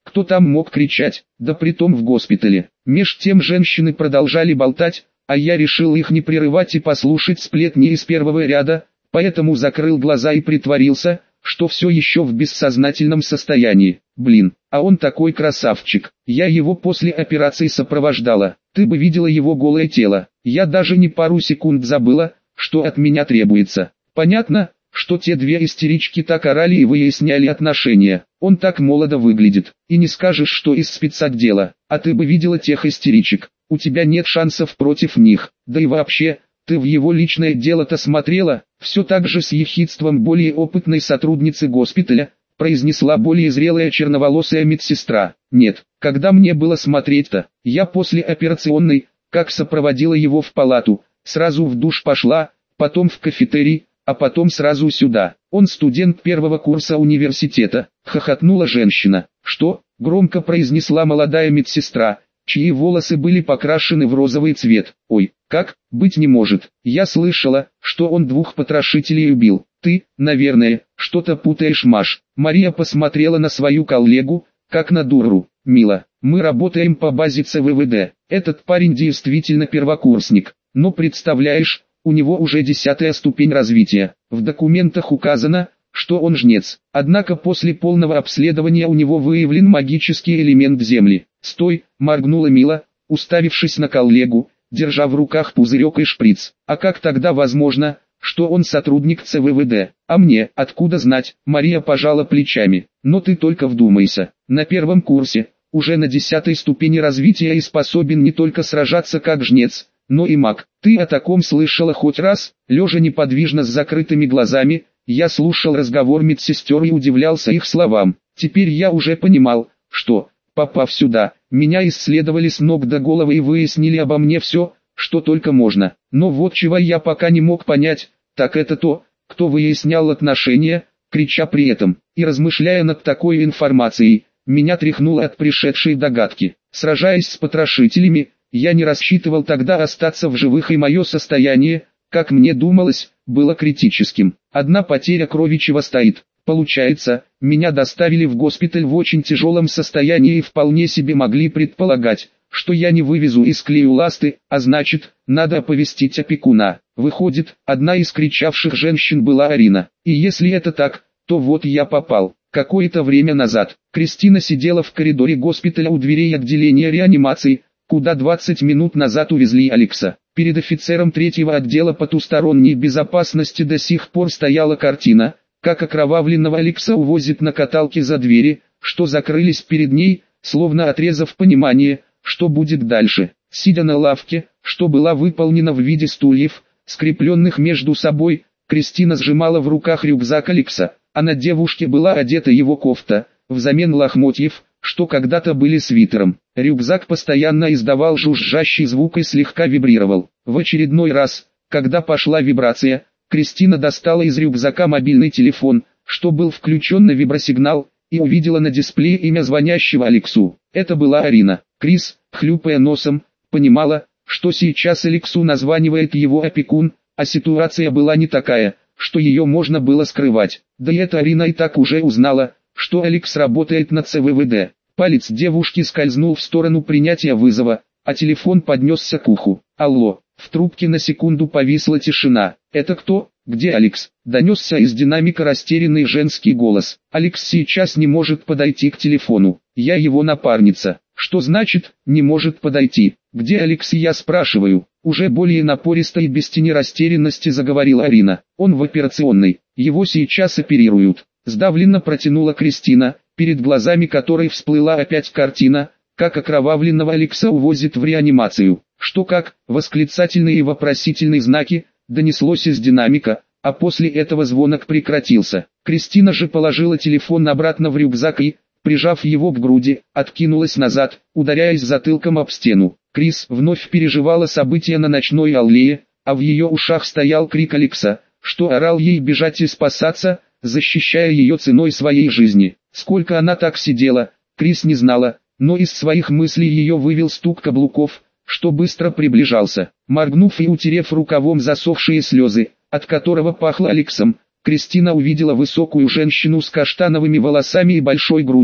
Кто там мог кричать, да притом в госпитале. Меж тем женщины продолжали болтать, а я решил их не прерывать и послушать сплетни из первого ряда, поэтому закрыл глаза и притворился, что все еще в бессознательном состоянии. Блин, а он такой красавчик. Я его после операции сопровождала. Ты бы видела его голое тело. Я даже не пару секунд забыла, что от меня требуется. Понятно, что те две истерички так орали и выясняли отношения. Он так молодо выглядит. И не скажешь, что из спецотдела. А ты бы видела тех истеричек. У тебя нет шансов против них. Да и вообще, ты в его личное дело-то смотрела? Все так же с ехидством более опытной сотрудницы госпиталя, произнесла более зрелая черноволосая медсестра. Нет, когда мне было смотреть-то? Я после операционной, как сопроводила его в палату, сразу в душ пошла, потом в кафетерий, а потом сразу сюда. Он студент первого курса университета, хохотнула женщина. Что? Громко произнесла молодая медсестра, чьи волосы были покрашены в розовый цвет. Ой, как, быть не может. Я слышала, что он 2 потрошителей убил. Ты, наверное, что-то путаешь, Маш. Мария посмотрела на свою коллегу, как на дуру. Мила, мы работаем по базе ЦВВД. Этот парень действительно первокурсник. Но представляешь, у него уже 10-я ступень развития. В документах указано, что он жнец. Однако после полного обследования у него выявлен магический элемент земли. «Стой!» – моргнула Мила, уставившись на коллегу, держа в руках пузырек и шприц. «А как тогда возможно, что он сотрудник ЦВВД? А мне, откуда знать?» Мария пожала плечами. «Но ты только вдумайся. На первом курсе, уже на 10-й ступени развития и способен не только сражаться как жнец, но и маг. Ты о таком слышала хоть раз?» Лежа неподвижно с закрытыми глазами, я слушал разговор медсестер и удивлялся их словам. Теперь я уже понимал, что, попав сюда, меня исследовали с ног до головы и выяснили обо мне все, что только можно. Но вот чего я пока не мог понять, так это то, кто выяснял отношения, крича при этом. И размышляя над такой информацией, меня тряхнуло от пришедшей догадки. Сражаясь с потрошителями, я не рассчитывал тогда остаться в живых, и мое состояние, как мне думалось, было критическим. Одна потеря крови чего стоит. Получается, меня доставили в госпиталь в очень тяжелом состоянии и вполне себе могли предполагать, что я не вывезу из клею ласты, а значит, надо оповестить опекуна. Выходит, одна из кричавших женщин была Арина. И если это так, то вот я попал. Какое-то время назад, Кристина сидела в коридоре госпиталя у дверей отделения реанимации, куда 20 минут назад увезли Алекса. Перед офицером 3-го отдела потусторонней безопасности до сих пор стояла картина, как окровавленного Алекса увозят на каталке за двери, что закрылись перед ней, словно отрезав понимание, что будет дальше. Сидя на лавке, что была выполнена в виде стульев, скрепленных между собой, Кристина сжимала в руках рюкзак Алекса, а на девушке была одета его кофта, взамен лохмотьев, что когда-то были свитером. Рюкзак постоянно издавал жужжащий звук и слегка вибрировал. В очередной раз, когда пошла вибрация, Кристина достала из рюкзака мобильный телефон, что был включен на вибросигнал, и увидела на дисплее имя звонящего Алексу. Это была Арина. Крис, хлюпая носом, понимала, что сейчас Алексу названивает его опекун, а ситуация была не такая, что ее можно было скрывать. Да и эта Арина и так уже узнала, что Алекс работает на ЦВВД. Палец девушки скользнул в сторону принятия вызова, а телефон поднесся к уху. «Алло». В трубке на секунду повисла тишина. «Это кто? Где Алекс?» Донесся из динамика растерянный женский голос. «Алекс сейчас не может подойти к телефону. Я его напарница». «Что значит, не может подойти? Где Алекс, я спрашиваю?» Уже более напористо и без тени растерянности заговорила Арина. «Он в операционной. Его сейчас оперируют». Сдавленно протянула Кристина, перед глазами которой всплыла опять картина, как окровавленного Алекса увозят в реанимацию. «Что как?» Восклицательные и вопросительные знаки донеслось из динамика, а после этого звонок прекратился. Кристина же положила телефон обратно в рюкзак и, прижав его к груди, откинулась назад, ударяясь затылком об стену. Крис вновь переживала события на ночной аллее, а в ее ушах стоял крик Алекса, что орал ей бежать и спасаться, защищая ее ценой своей жизни. Сколько она так сидела, Крис не знала, но из своих мыслей ее вывел стук каблуков, что быстро приближался. Моргнув и утерев рукавом засохшие слезы, от которого пахло Алексом, Кристина увидела высокую женщину с каштановыми волосами и большой грудью,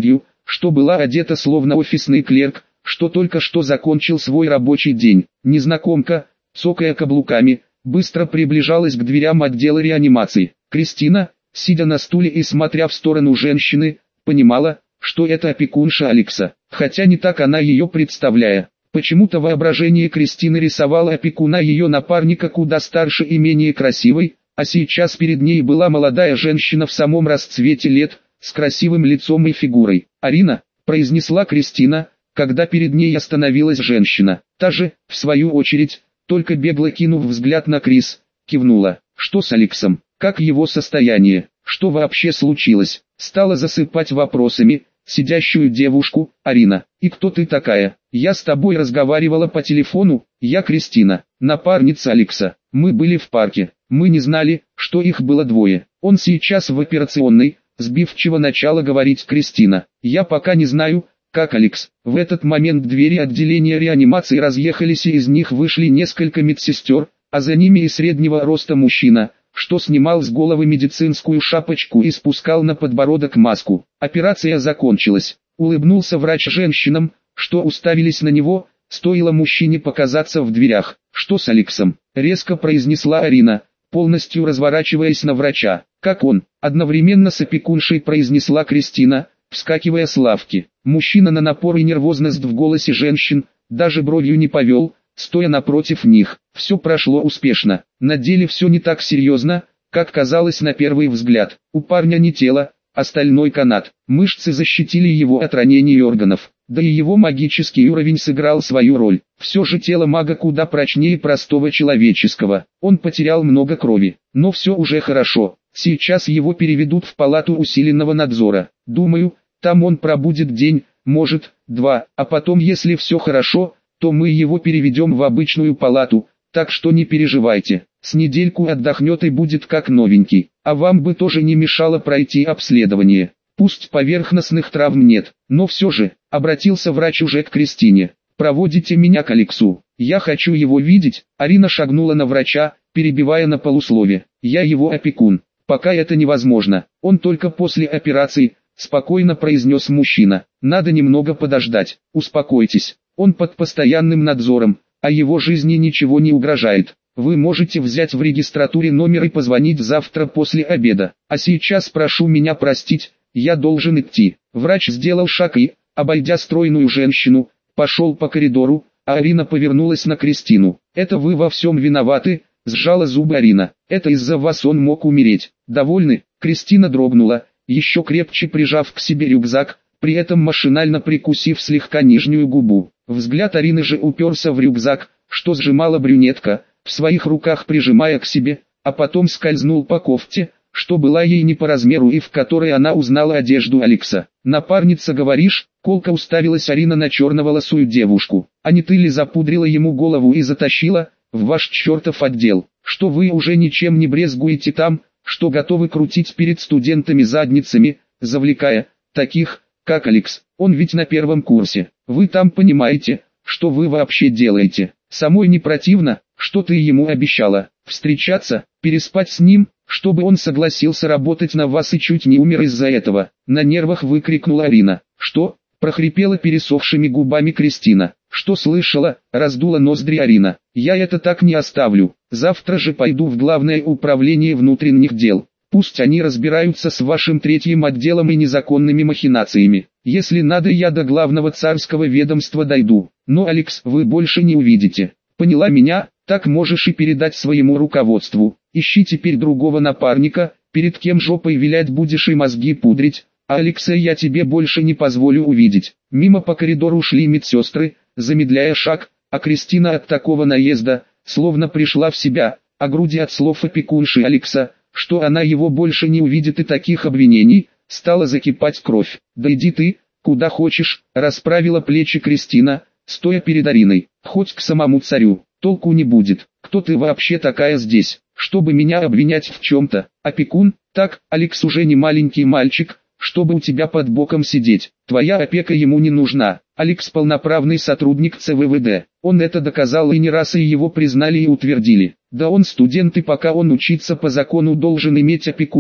что была одета словно офисный клерк, что только что закончил свой рабочий день. Незнакомка, цокая каблуками, быстро приближалась к дверям отдела реанимации. Кристина, сидя на стуле и смотря в сторону женщины, понимала, что это опекунша Алекса, хотя не так она ее представляя. Почему-то воображение Кристины рисовало опекуна ее напарника куда старше и менее красивой, а сейчас перед ней была молодая женщина в самом расцвете лет, с красивым лицом и фигурой. «Арина», — произнесла Кристина, когда перед ней остановилась женщина. Та же, в свою очередь, только бегло кинув взгляд на Крис, кивнула. «Что с Алексом? Как его состояние? Что вообще случилось?» Стала засыпать вопросами сидящую девушку. «Арина, и кто ты такая? Я с тобой разговаривала по телефону, я Кристина, напарница Алекса. Мы были в парке, мы не знали, что их было двое. Он сейчас в операционной», сбивчиво начала говорить Кристина. «Я пока не знаю, как Алекс». В этот момент двери отделения реанимации разъехались и из них вышли несколько медсестер, а за ними и среднего роста мужчина, что снимал с головы медицинскую шапочку и спускал на подбородок маску. Операция закончилась. Улыбнулся врач женщинам, что уставились на него, стоило мужчине показаться в дверях. «Что с Алексом?» — резко произнесла Арина, полностью разворачиваясь на врача. «Как он?» — одновременно с опекуншей произнесла Кристина, вскакивая с лавки. Мужчина на напор и нервозность в голосе женщин даже бровью не повел, стоя напротив них. Все прошло успешно. На деле все не так серьезно, как казалось на первый взгляд. У парня не тело, а стальной канат. Мышцы защитили его от ранений органов. Да и его магический уровень сыграл свою роль. Все же тело мага куда прочнее простого человеческого. Он потерял много крови, но все уже хорошо. Сейчас его переведут в палату усиленного надзора. Думаю, там он пробудет день, может, два, а потом, если все хорошо, то мы его переведем в обычную палату, так что не переживайте. С недельку отдохнет и будет как новенький. А вам бы тоже не мешало пройти обследование. Пусть поверхностных травм нет, но все же, обратился врач уже к Кристине. Проводите меня к Алексу. Я хочу его видеть. Арина шагнула на врача, перебивая на полуслове. Я его опекун. Пока это невозможно. Он только после операции, спокойно произнес мужчина. Надо немного подождать. Успокойтесь. Он под постоянным надзором, а его жизни ничего не угрожает. Вы можете взять в регистратуре номер и позвонить завтра после обеда. А сейчас прошу меня простить, я должен идти. Врач сделал шаг и, обойдя стройную женщину, пошел по коридору, а Арина повернулась на Кристину. «Это вы во всем виноваты», — сжала зубы Арина. «Это из-за вас он мог умереть». «Довольны?» Кристина дрогнула, еще крепче прижав к себе рюкзак, при этом машинально прикусив слегка нижнюю губу. Взгляд Арины же уперся в рюкзак, что сжимала брюнетка, в своих руках прижимая к себе, а потом скользнул по кофте, что была ей не по размеру и в которой она узнала одежду Алекса. «Напарница, говоришь?» — колко уставилась Арина на черноволосую девушку. «А не ты ли запудрила ему голову и затащила в ваш чертов отдел? Что вы уже ничем не брезгуете там, что готовы крутить перед студентами задницами, завлекая таких, как Алекс? Он ведь на первом курсе. Вы там понимаете, что вы вообще делаете? Самой не противно, что ты ему обещала? Встречаться, переспать с ним, чтобы он согласился работать на вас и чуть не умер из-за этого?» На нервах выкрикнула Арина. «Что?» — прохрипела пересохшими губами Кристина. «Что слышала?» — раздула ноздри Арина. «Я это так не оставлю. Завтра же пойду в Главное управление внутренних дел. Пусть они разбираются с вашим третьим отделом и незаконными махинациями. Если надо, я до главного царского ведомства дойду. Но, Алекс, вы больше не увидите. Поняла меня? Так можешь и передать своему руководству. Ищи теперь другого напарника, перед кем жопой вилять будешь и мозги пудрить. А Алекса я тебе больше не позволю увидеть». Мимо по коридору шли медсестры, замедляя шаг, а Кристина от такого наезда, словно пришла в себя, а груди от слов опекунши Алекса, что она его больше не увидит и таких обвинений, стала закипать кровь. «Да иди ты, куда хочешь», — расправила плечи Кристина, стоя перед Ариной. «Хоть к самому царю, толку не будет. Кто ты вообще такая здесь, чтобы меня обвинять в чем-то? Опекун? Так, Алекс уже не маленький мальчик, чтобы у тебя под боком сидеть. Твоя опека ему не нужна. Алекс полноправный сотрудник ЦВВД. Он это доказал и не раз, и его признали и утвердили. Да он студент, и пока он учится по закону должен иметь опекуна,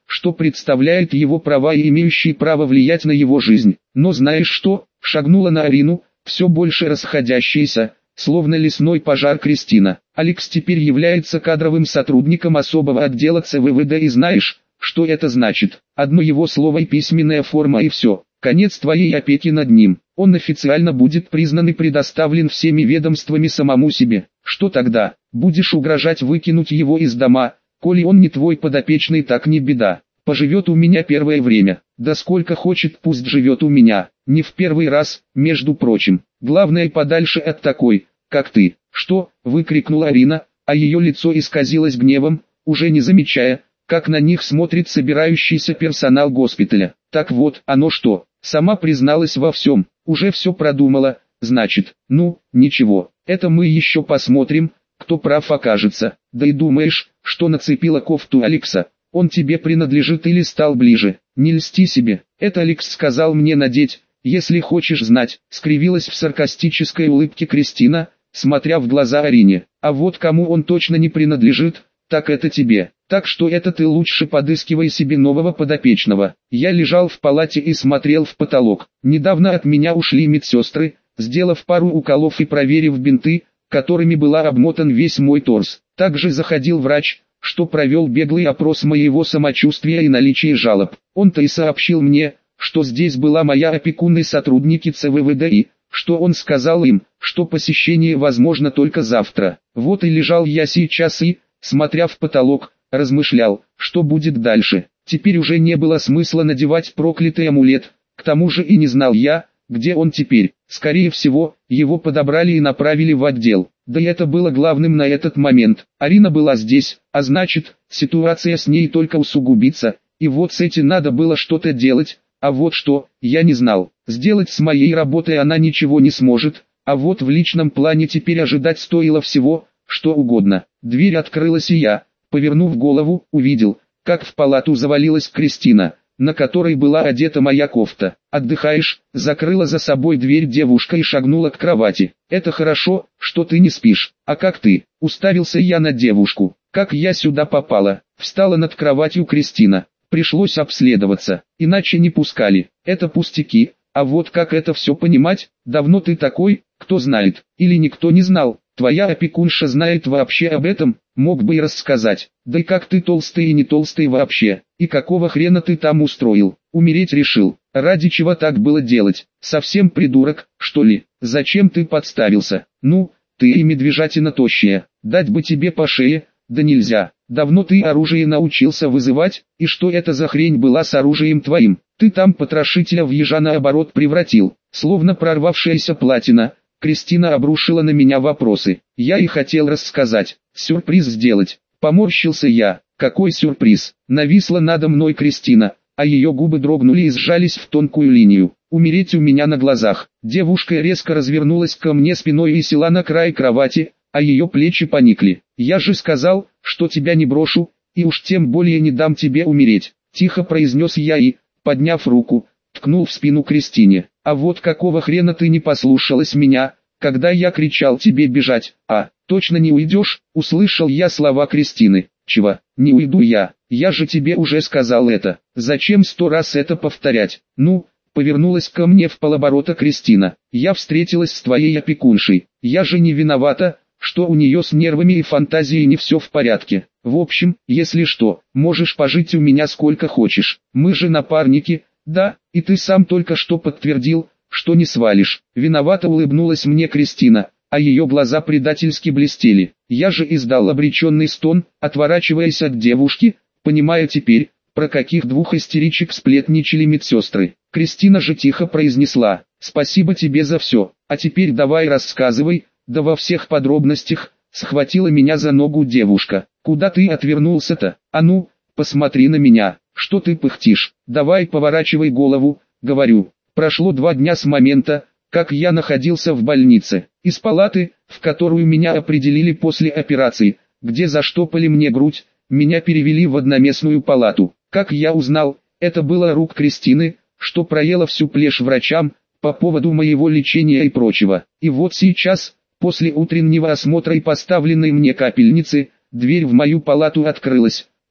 что представляет его права и имеющий право влиять на его жизнь. Но знаешь что? Шагнула на Арину, все больше расходящаяся, словно лесной пожар Кристина. Алекс теперь является кадровым сотрудником особого отдела ЦВВД, и знаешь, что это значит? Одно его слово и письменная форма, и все. Конец твоей опеки над ним. Он официально будет признан и предоставлен всеми ведомствами самому себе. Что тогда? Будешь угрожать выкинуть его из дома? Коли он не твой подопечный, так не беда. Поживет у меня первое время. Да сколько хочет, пусть живет у меня. Не в первый раз, между прочим. Главное, подальше от такой, как ты. Что? Выкрикнула Арина, а ее лицо исказилось гневом, уже не замечая, как на них смотрит собирающийся персонал госпиталя. Так вот, оно что? Сама призналась во всем. Уже все продумала, значит. Ну, ничего. Это мы еще посмотрим, кто прав окажется. Да и думаешь, что нацепила кофту Алекса? Он тебе принадлежит или стал ближе? Не льсти себе. Это Алекс сказал мне надеть, если хочешь знать. Скривилась в саркастической улыбке Кристина, смотря в глаза Арине. А вот кому он точно не принадлежит, так это тебе. Так что это ты лучше подыскивай себе нового подопечного. Я лежал в палате и смотрел в потолок. Недавно от меня ушли медсестры, сделав пару уколов и проверив бинты, которыми была обмотан весь мой торс. Также заходил врач, что провел беглый опрос моего самочувствия и наличия жалоб. Он-то и сообщил мне, что здесь была моя опекун и сотрудники ЦВВД, и что он сказал им, что посещение возможно только завтра. Вот и лежал я сейчас и, смотря в потолок, размышлял, что будет дальше. Теперь уже не было смысла надевать проклятый амулет, к тому же и не знал я, где он теперь. Скорее всего, его подобрали и направили в отдел. Да и это было главным на этот момент. Арина была здесь, а значит, ситуация с ней только усугубится, и вот с этим надо было что-то делать, а вот что, я не знал. Сделать с моей работой она ничего не сможет, а вот в личном плане теперь ожидать стоило всего, что угодно. Дверь открылась, и я, повернув голову, увидел, как в палату завалилась Кристина, на которой была одета моя кофта. «Отдыхаешь?» — закрыла за собой дверь девушка и шагнула к кровати. «Это хорошо, что ты не спишь. А как ты?» — уставился я на девушку. «Как я сюда попала?» Встала над кроватью Кристина. «Пришлось обследоваться, иначе не пускали. Это пустяки. А вот как это все понимать? Давно ты такой, кто знает? Или никто не знал? Твоя опекунша знает вообще об этом? Мог бы и рассказать. Да и как ты толстый и не толстый вообще? И какого хрена ты там устроил? Умереть решил? Ради чего так было делать? Совсем придурок, что ли? Зачем ты подставился? Ну, ты и медвежатина тощая. Дать бы тебе по шее, да нельзя. Давно ты оружие научился вызывать, и что это за хрень была с оружием твоим? Ты там потрошителя в ежа наоборот превратил, словно прорвавшаяся платина. Кристина обрушила на меня вопросы. Я и хотел рассказать, сюрприз сделать. Поморщился я. Какой сюрприз? Нависла надо мной Кристина, а ее губы дрогнули и сжались в тонкую линию. Умереть у меня на глазах. Девушка резко развернулась ко мне спиной и села на край кровати, а ее плечи поникли. «Я же сказал, что тебя не брошу, и уж тем более не дам тебе умереть», — тихо произнес я и, подняв руку, ткнул в спину Кристине. «А вот какого хрена ты не послушалась меня, когда я кричал тебе бежать? А, точно не уйдешь?» — услышал я слова Кристины. «Чего? Не уйду я же тебе уже сказал это. Зачем 100 раз это повторять?» «Ну...» — повернулась ко мне вполоборота Кристина. «Я встретилась с твоей опекуншей. Я же не виновата, что у нее с нервами и фантазией не все в порядке. В общем, если что, можешь пожить у меня сколько хочешь. Мы же напарники, да, и ты сам только что подтвердил, что не свалишь». Виновато улыбнулась мне Кристина, а ее глаза предательски блестели. Я же издал обреченный стон, отворачиваясь от девушки, понимая теперь, про каких двух истеричек сплетничали медсестры. Кристина же тихо произнесла: «Спасибо тебе за все, а теперь давай рассказывай, да во всех подробностях». Схватила меня за ногу девушка. «Куда ты отвернулся-то? А ну, посмотри на меня, что ты пыхтишь? Давай поворачивай голову», — говорю. Прошло 2 дня с момента, как я находился в больнице. Из палаты, в которую меня определили после операции, где заштопали мне грудь, меня перевели в одноместную палату. Как я узнал, это было рук Кристины, что проела всю плешь врачам, по поводу моего лечения и прочего. И вот сейчас, после утреннего осмотра и поставленной мне капельницы, дверь в мою палату открылась,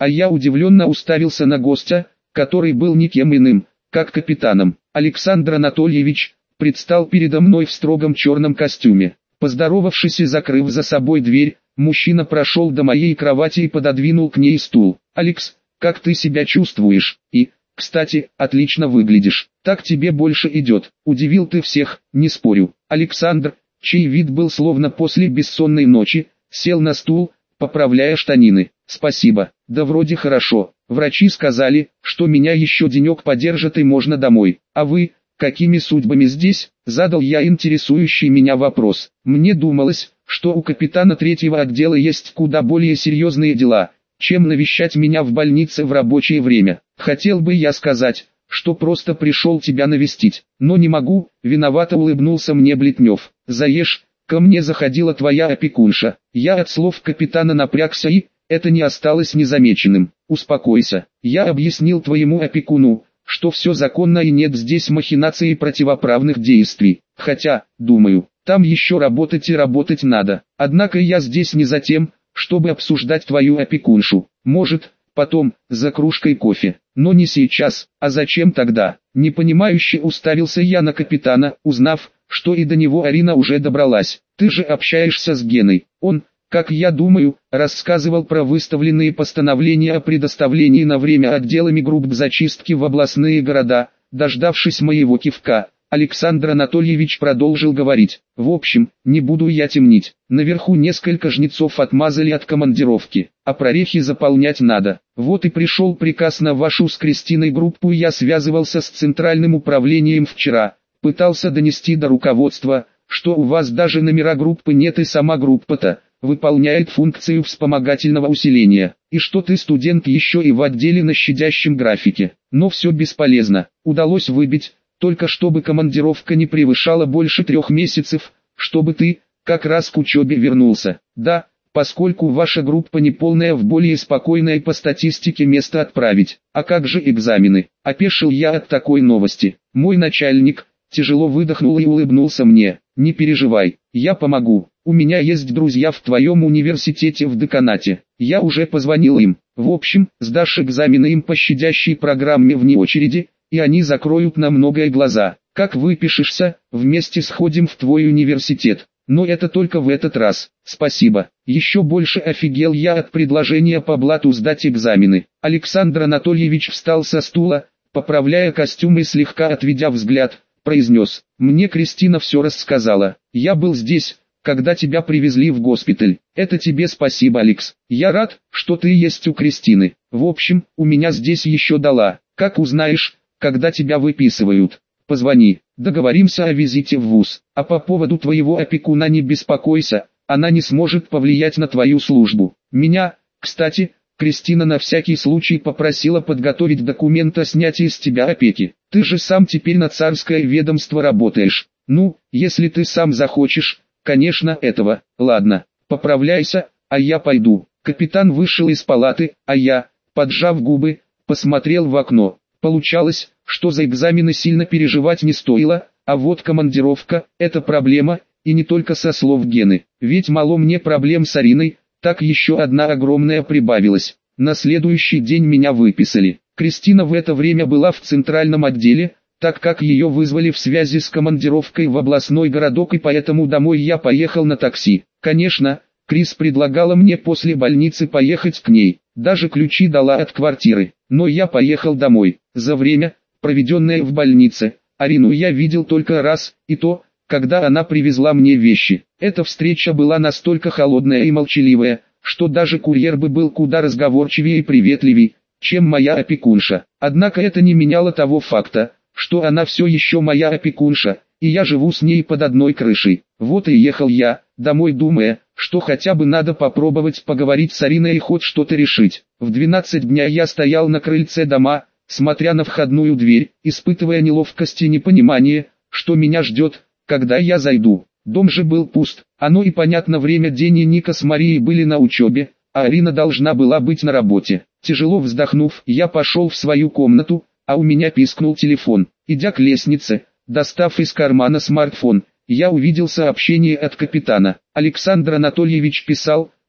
А я удивленно уставился на гостя, который был никем иным, как капитаном. Александр Анатольевич предстал передо мной в строгом черном костюме. Поздоровавшись и закрыв за собой дверь, мужчина прошел до моей кровати и пододвинул к ней стул. «Алекс, как ты себя чувствуешь? И, кстати, отлично выглядишь. Так тебе больше идет. Удивил ты всех, не спорю». Александр, чей вид был словно после бессонной ночи, сел на стул, поправляя штанины. «Спасибо. Да вроде хорошо. Врачи сказали, что меня еще денек подержат и можно домой. А вы, какими судьбами здесь?» Задал я интересующий меня вопрос. Мне думалось, что у капитана третьего отдела есть куда более серьезные дела, чем навещать меня в больнице в рабочее время. Хотел бы я сказать, что просто пришел тебя навестить, но не могу, виновато улыбнулся мне Блетнев. «Заешь, ко мне заходила твоя опекунша». Я от слов капитана напрягся и, это не осталось незамеченным. «Успокойся, я объяснил твоему опекуну, что все законно и нет здесь махинаций и противоправных действий. Хотя, думаю, там еще работать и работать надо. Однако я здесь не за тем, чтобы обсуждать твою опекуншу. Может, потом, за кружкой кофе. Но не сейчас. А зачем тогда?» Непонимающе уставился я на капитана, узнав, что и до него Арина уже добралась. «Ты же общаешься с Геной. Он, как я думаю, рассказывал про выставленные постановления о предоставлении на время отделами групп зачистки в областные города». Дождавшись моего кивка, Александр Анатольевич продолжил говорить. «В общем, не буду я темнить. Наверху несколько жнецов отмазали от командировки, а прорехи заполнять надо. Вот и пришел приказ на вашу с Кристиной группу, и я связывался с центральным управлением вчера. Пытался донести до руководства, что у вас даже номера группы нет и сама группа-то выполняет функцию вспомогательного усиления, и что ты студент еще и в отделе на щадящем графике. Но все бесполезно. Удалось выбить, только чтобы командировка не превышала больше 3 месяцев, чтобы ты, как раз к учебе вернулся. Да, поскольку ваша группа неполная, в более спокойное по статистике место отправить. А как же экзамены?» Опешил я от такой новости. Мой начальник тяжело выдохнул и улыбнулся мне. «Не переживай, я помогу. У меня есть друзья в твоем университете в деканате. Я уже позвонил им. В общем, сдашь экзамены им по щадящей программе вне очереди, и они закроют на многое глаза. Как выпишешься, вместе сходим в твой университет. Но это только в этот раз. Спасибо». Еще больше офигел я от предложения по блату сдать экзамены. Александр Анатольевич встал со стула, поправляя костюм и слегка отведя взгляд, произнес: «Мне Кристина все рассказала. Я был здесь, когда тебя привезли в госпиталь. Это тебе спасибо, Алекс. Я рад, что ты есть у Кристины. В общем, у меня здесь еще дала. Как узнаешь, когда тебя выписывают, позвони. Договоримся о визите в вуз. А по поводу твоего опекуна не беспокойся, она не сможет повлиять на твою службу. Меня, кстати, Кристина на всякий случай попросила подготовить документ о снятии с тебя опеки. Ты же сам теперь на царское ведомство работаешь. Ну, если ты сам захочешь, конечно, этого. Ладно, поправляйся, а я пойду». Капитан вышел из палаты, а я, поджав губы, посмотрел в окно. Получалось, что за экзамены сильно переживать не стоило, а вот командировка – это проблема, и не только со слов Гены. Ведь мало мне проблем с Ариной, так еще одна огромная прибавилась. На следующий день меня выписали. Кристина в это время была в центральном отделе, так как ее вызвали в связи с командировкой в областной городок, и поэтому домой я поехал на такси. Конечно, Крис предлагала мне после больницы поехать к ней, даже ключи дала от квартиры, но я поехал домой. За время, проведенное в больнице, Арину я видел только раз, и то, когда она привезла мне вещи. Эта встреча была настолько холодная и молчаливая, что даже курьер бы был куда разговорчивее и приветливее, чем моя опекунша. Однако это не меняло того факта, что она все еще моя опекунша, и я живу с ней под одной крышей. Вот и ехал я домой, думая, что хотя бы надо попробовать поговорить с Ариной и хоть что-то решить. В 12 дня я стоял на крыльце дома, смотря на входную дверь, испытывая неловкость и непонимание, что меня ждет, когда я зайду. Дом же был пуст, оно и понятно, время день, и Ника с Марией были на учебе, а Арина должна была быть на работе. Тяжело вздохнув, я пошел в свою комнату, а у меня пискнул телефон. Идя к лестнице, достав из кармана смартфон, я увидел сообщение от капитана. Александр Анатольевич писал,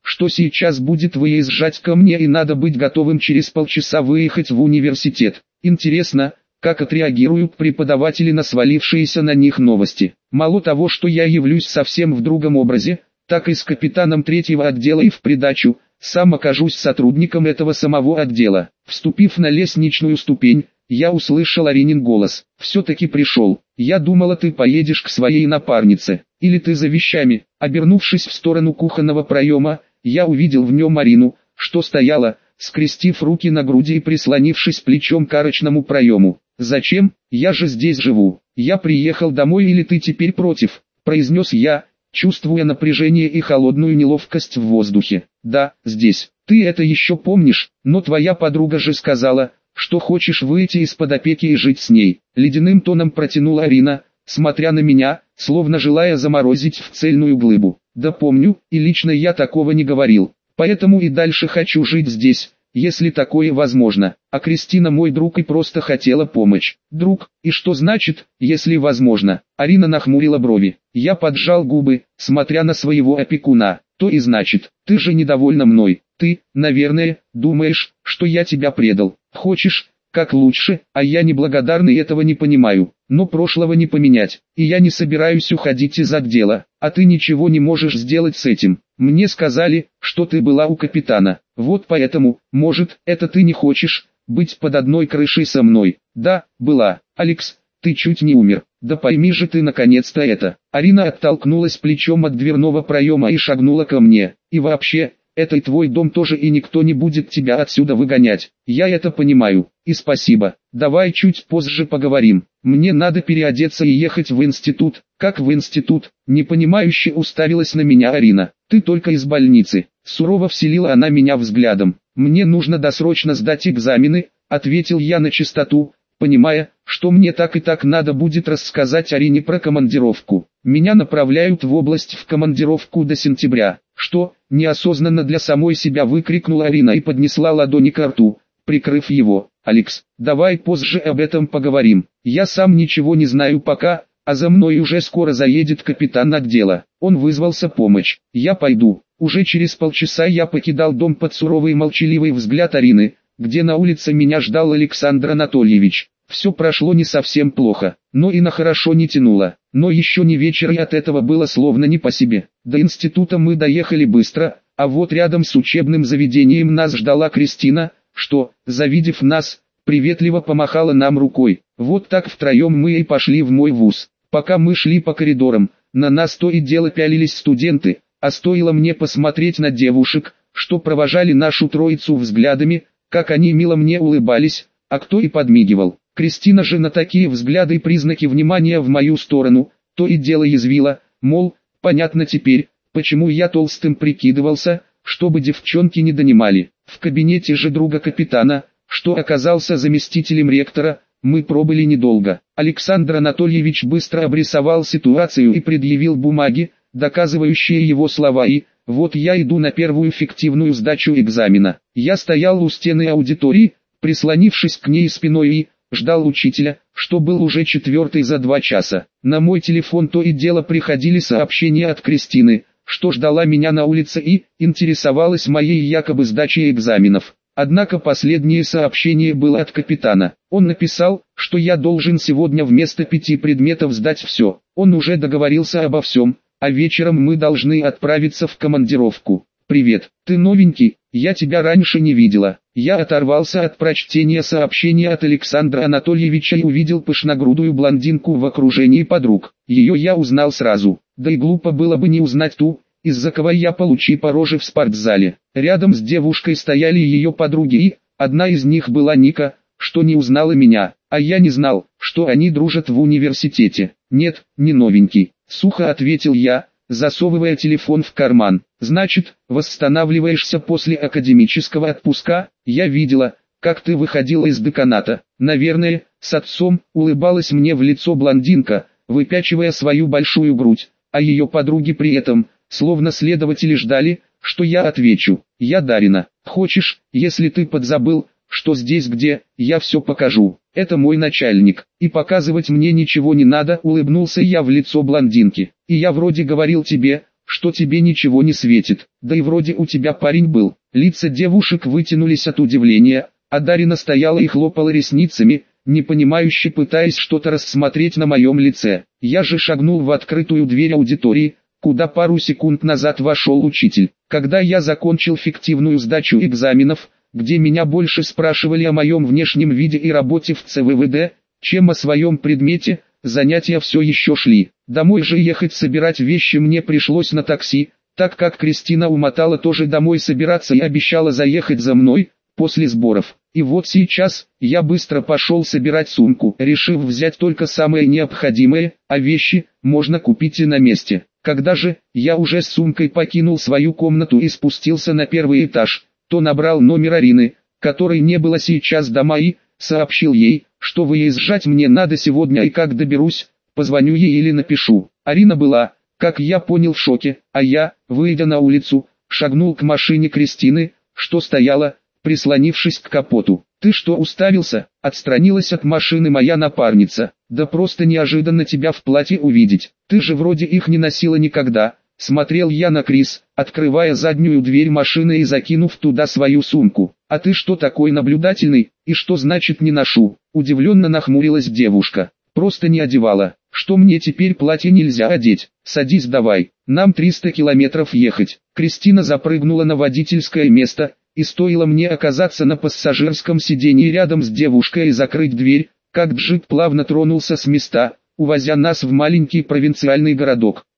что сейчас будет выезжать ко мне и надо быть готовым через полчаса выехать в университет. Интересно, как отреагируют преподаватели на свалившиеся на них новости. Мало того, что я явлюсь совсем в другом образе, так и с капитаном третьего отдела и в придачу, сам окажусь сотрудником этого самого отдела. Вступив на лестничную ступень, я услышал Аринин голос. «Все-таки пришел. Я думала, ты поедешь к своей напарнице. Или ты за вещами». Обернувшись в сторону кухонного проема, я увидел в нем Арину, что стояла, скрестив руки на груди и прислонившись плечом к арочному проему. «Зачем? Я же здесь живу. Я приехал домой или ты теперь против?» – произнес я, чувствуя напряжение и холодную неловкость в воздухе. «Да, здесь. Ты это еще помнишь, но твоя подруга же сказала, что хочешь выйти из-под опеки и жить с ней». Ледяным тоном протянула Арина, смотря на меня, словно желая заморозить в цельную глыбу. «Да помню, и лично я такого не говорил. Поэтому и дальше хочу жить здесь, если такое возможно. А Кристина мой друг и просто хотела помочь». «Друг, и что значит, если возможно?» Арина нахмурила брови. Я поджал губы, смотря на своего опекуна. «То и значит, ты же недовольна мной. Ты, наверное, думаешь, что я тебя предал. Хочешь, как лучше, а я неблагодарный этого не понимаю. Но прошлого не поменять, и я не собираюсь уходить из отдела, а ты ничего не можешь сделать с этим. Мне сказали, что ты была у капитана, вот поэтому, может, это ты не хочешь быть под одной крышей со мной». «Да, была. Алекс, ты чуть не умер. Да пойми же ты наконец-то это». Арина оттолкнулась плечом от дверного проема и шагнула ко мне. «И вообще, это и твой дом тоже, и никто не будет тебя отсюда выгонять. Я это понимаю. И спасибо. Давай чуть позже поговорим. Мне надо переодеться и ехать в институт». «Как в институт?» Непонимающе уставилась на меня Арина. «Ты только из больницы». Сурово вселила она меня взглядом. «Мне нужно досрочно сдать экзамены», ответил я на чистоту, понимая, что мне так и так надо будет рассказать Арине про командировку. «Меня направляют в область в командировку до сентября». «Что?» – неосознанно для самой себя выкрикнула Арина и поднесла ладони к рту, прикрыв его. «Алекс, давай позже об этом поговорим. Я сам ничего не знаю пока, а за мной уже скоро заедет капитан отдела. Он вызвался помочь. Я пойду». Уже через полчаса я покидал дом под суровый и молчаливый взгляд Арины, где на улице меня ждал Александр Анатольевич. Все прошло не совсем плохо, но и на хорошо не тянуло. Но еще не вечер, и от этого было словно не по себе. До института мы доехали быстро, а вот рядом с учебным заведением нас ждала Кристина, что, завидев нас, приветливо помахала нам рукой. Вот так втроем мы и пошли в мой вуз. Пока мы шли по коридорам, на нас то и дело пялились студенты, а стоило мне посмотреть на девушек, что провожали нашу троицу взглядами, как они мило мне улыбались, а кто и подмигивал. Кристина же на такие взгляды и признаки внимания в мою сторону, то и дело язвила, мол, понятно теперь, почему я толстым прикидывался, чтобы девчонки не донимали. В кабинете же друга капитана, что оказался заместителем ректора, мы пробыли недолго. Александр Анатольевич быстро обрисовал ситуацию и предъявил бумаги, доказывающие его слова, и вот я иду на первую фиктивную сдачу экзамена. Я стоял у стены аудитории, прислонившись к ней спиной и ждал учителя, что был уже 4-й за 2 часа. На мой телефон то и дело приходили сообщения от Кристины, что ждала меня на улице и интересовалась моей якобы сдачей экзаменов. Однако последнее сообщение было от капитана. Он написал, что я должен сегодня вместо 5 предметов сдать все. Он уже договорился обо всем, а вечером мы должны отправиться в командировку. «Привет, ты новенький, я тебя раньше не видела». Я оторвался от прочтения сообщения от Александра Анатольевича и увидел пышногрудую блондинку в окружении подруг. Ее я узнал сразу, да и глупо было бы не узнать ту, из-за кого я получил по роже в спортзале. Рядом с девушкой стояли ее подруги, и одна из них была Ника, что не узнала меня, а я не знал, что они дружат в университете. «Нет, не новенький», — сухо ответил я, засовывая телефон в карман. «Значит, восстанавливаешься после академического отпуска? Я видела, как ты выходила из деканата. Наверное, с отцом», — улыбалась мне в лицо блондинка, выпячивая свою большую грудь, а ее подруги при этом, словно следователи ждали, что я отвечу. «Я Дарина. Хочешь, если ты подзабыл, что здесь где, я все покажу. Это мой начальник, и показывать мне ничего не надо», — улыбнулся я в лицо блондинки. «И я вроде говорил тебе, что тебе ничего не светит, да и вроде у тебя парень был». Лица девушек вытянулись от удивления, а Дарина стояла и хлопала ресницами, непонимающе пытаясь что-то рассмотреть на моем лице. Я же шагнул в открытую дверь аудитории, куда пару секунд назад вошел учитель. Когда я закончил фиктивную сдачу экзаменов, где меня больше спрашивали о моем внешнем виде и работе в ЦВВД, чем о своем предмете, занятия все еще шли. Домой же ехать собирать вещи мне пришлось на такси, так как Кристина умотала тоже домой собираться и обещала заехать за мной после сборов. И вот сейчас я быстро пошел собирать сумку, решив взять только самое необходимое, а вещи можно купить и на месте. Когда же я уже с сумкой покинул свою комнату и спустился на первый этаж, то набрал номер Арины, которой не было сейчас дома, и сообщил ей, что выезжать мне надо сегодня, и как доберусь, позвоню ей или напишу. Арина была, как я понял, в шоке, а я, выйдя на улицу, шагнул к машине Кристины, что стояла, прислонившись к капоту. «Ты что уставился?» — отстранилась от машины моя напарница. «Да просто неожиданно тебя в платье увидеть. Ты же вроде их не носила никогда». Смотрел я на Крис, открывая заднюю дверь машины и закинув туда свою сумку. «А ты что такой наблюдательный, и что значит не ношу?» Удивленно нахмурилась девушка. «Просто не одевала. Что мне теперь платье нельзя одеть? Садись давай, нам 300 километров ехать». Кристина запрыгнула на водительское место, и стоило мне оказаться на пассажирском сиденье рядом с девушкой и закрыть дверь, как джип плавно тронулся с места, увозя нас в маленький провинциальный городок.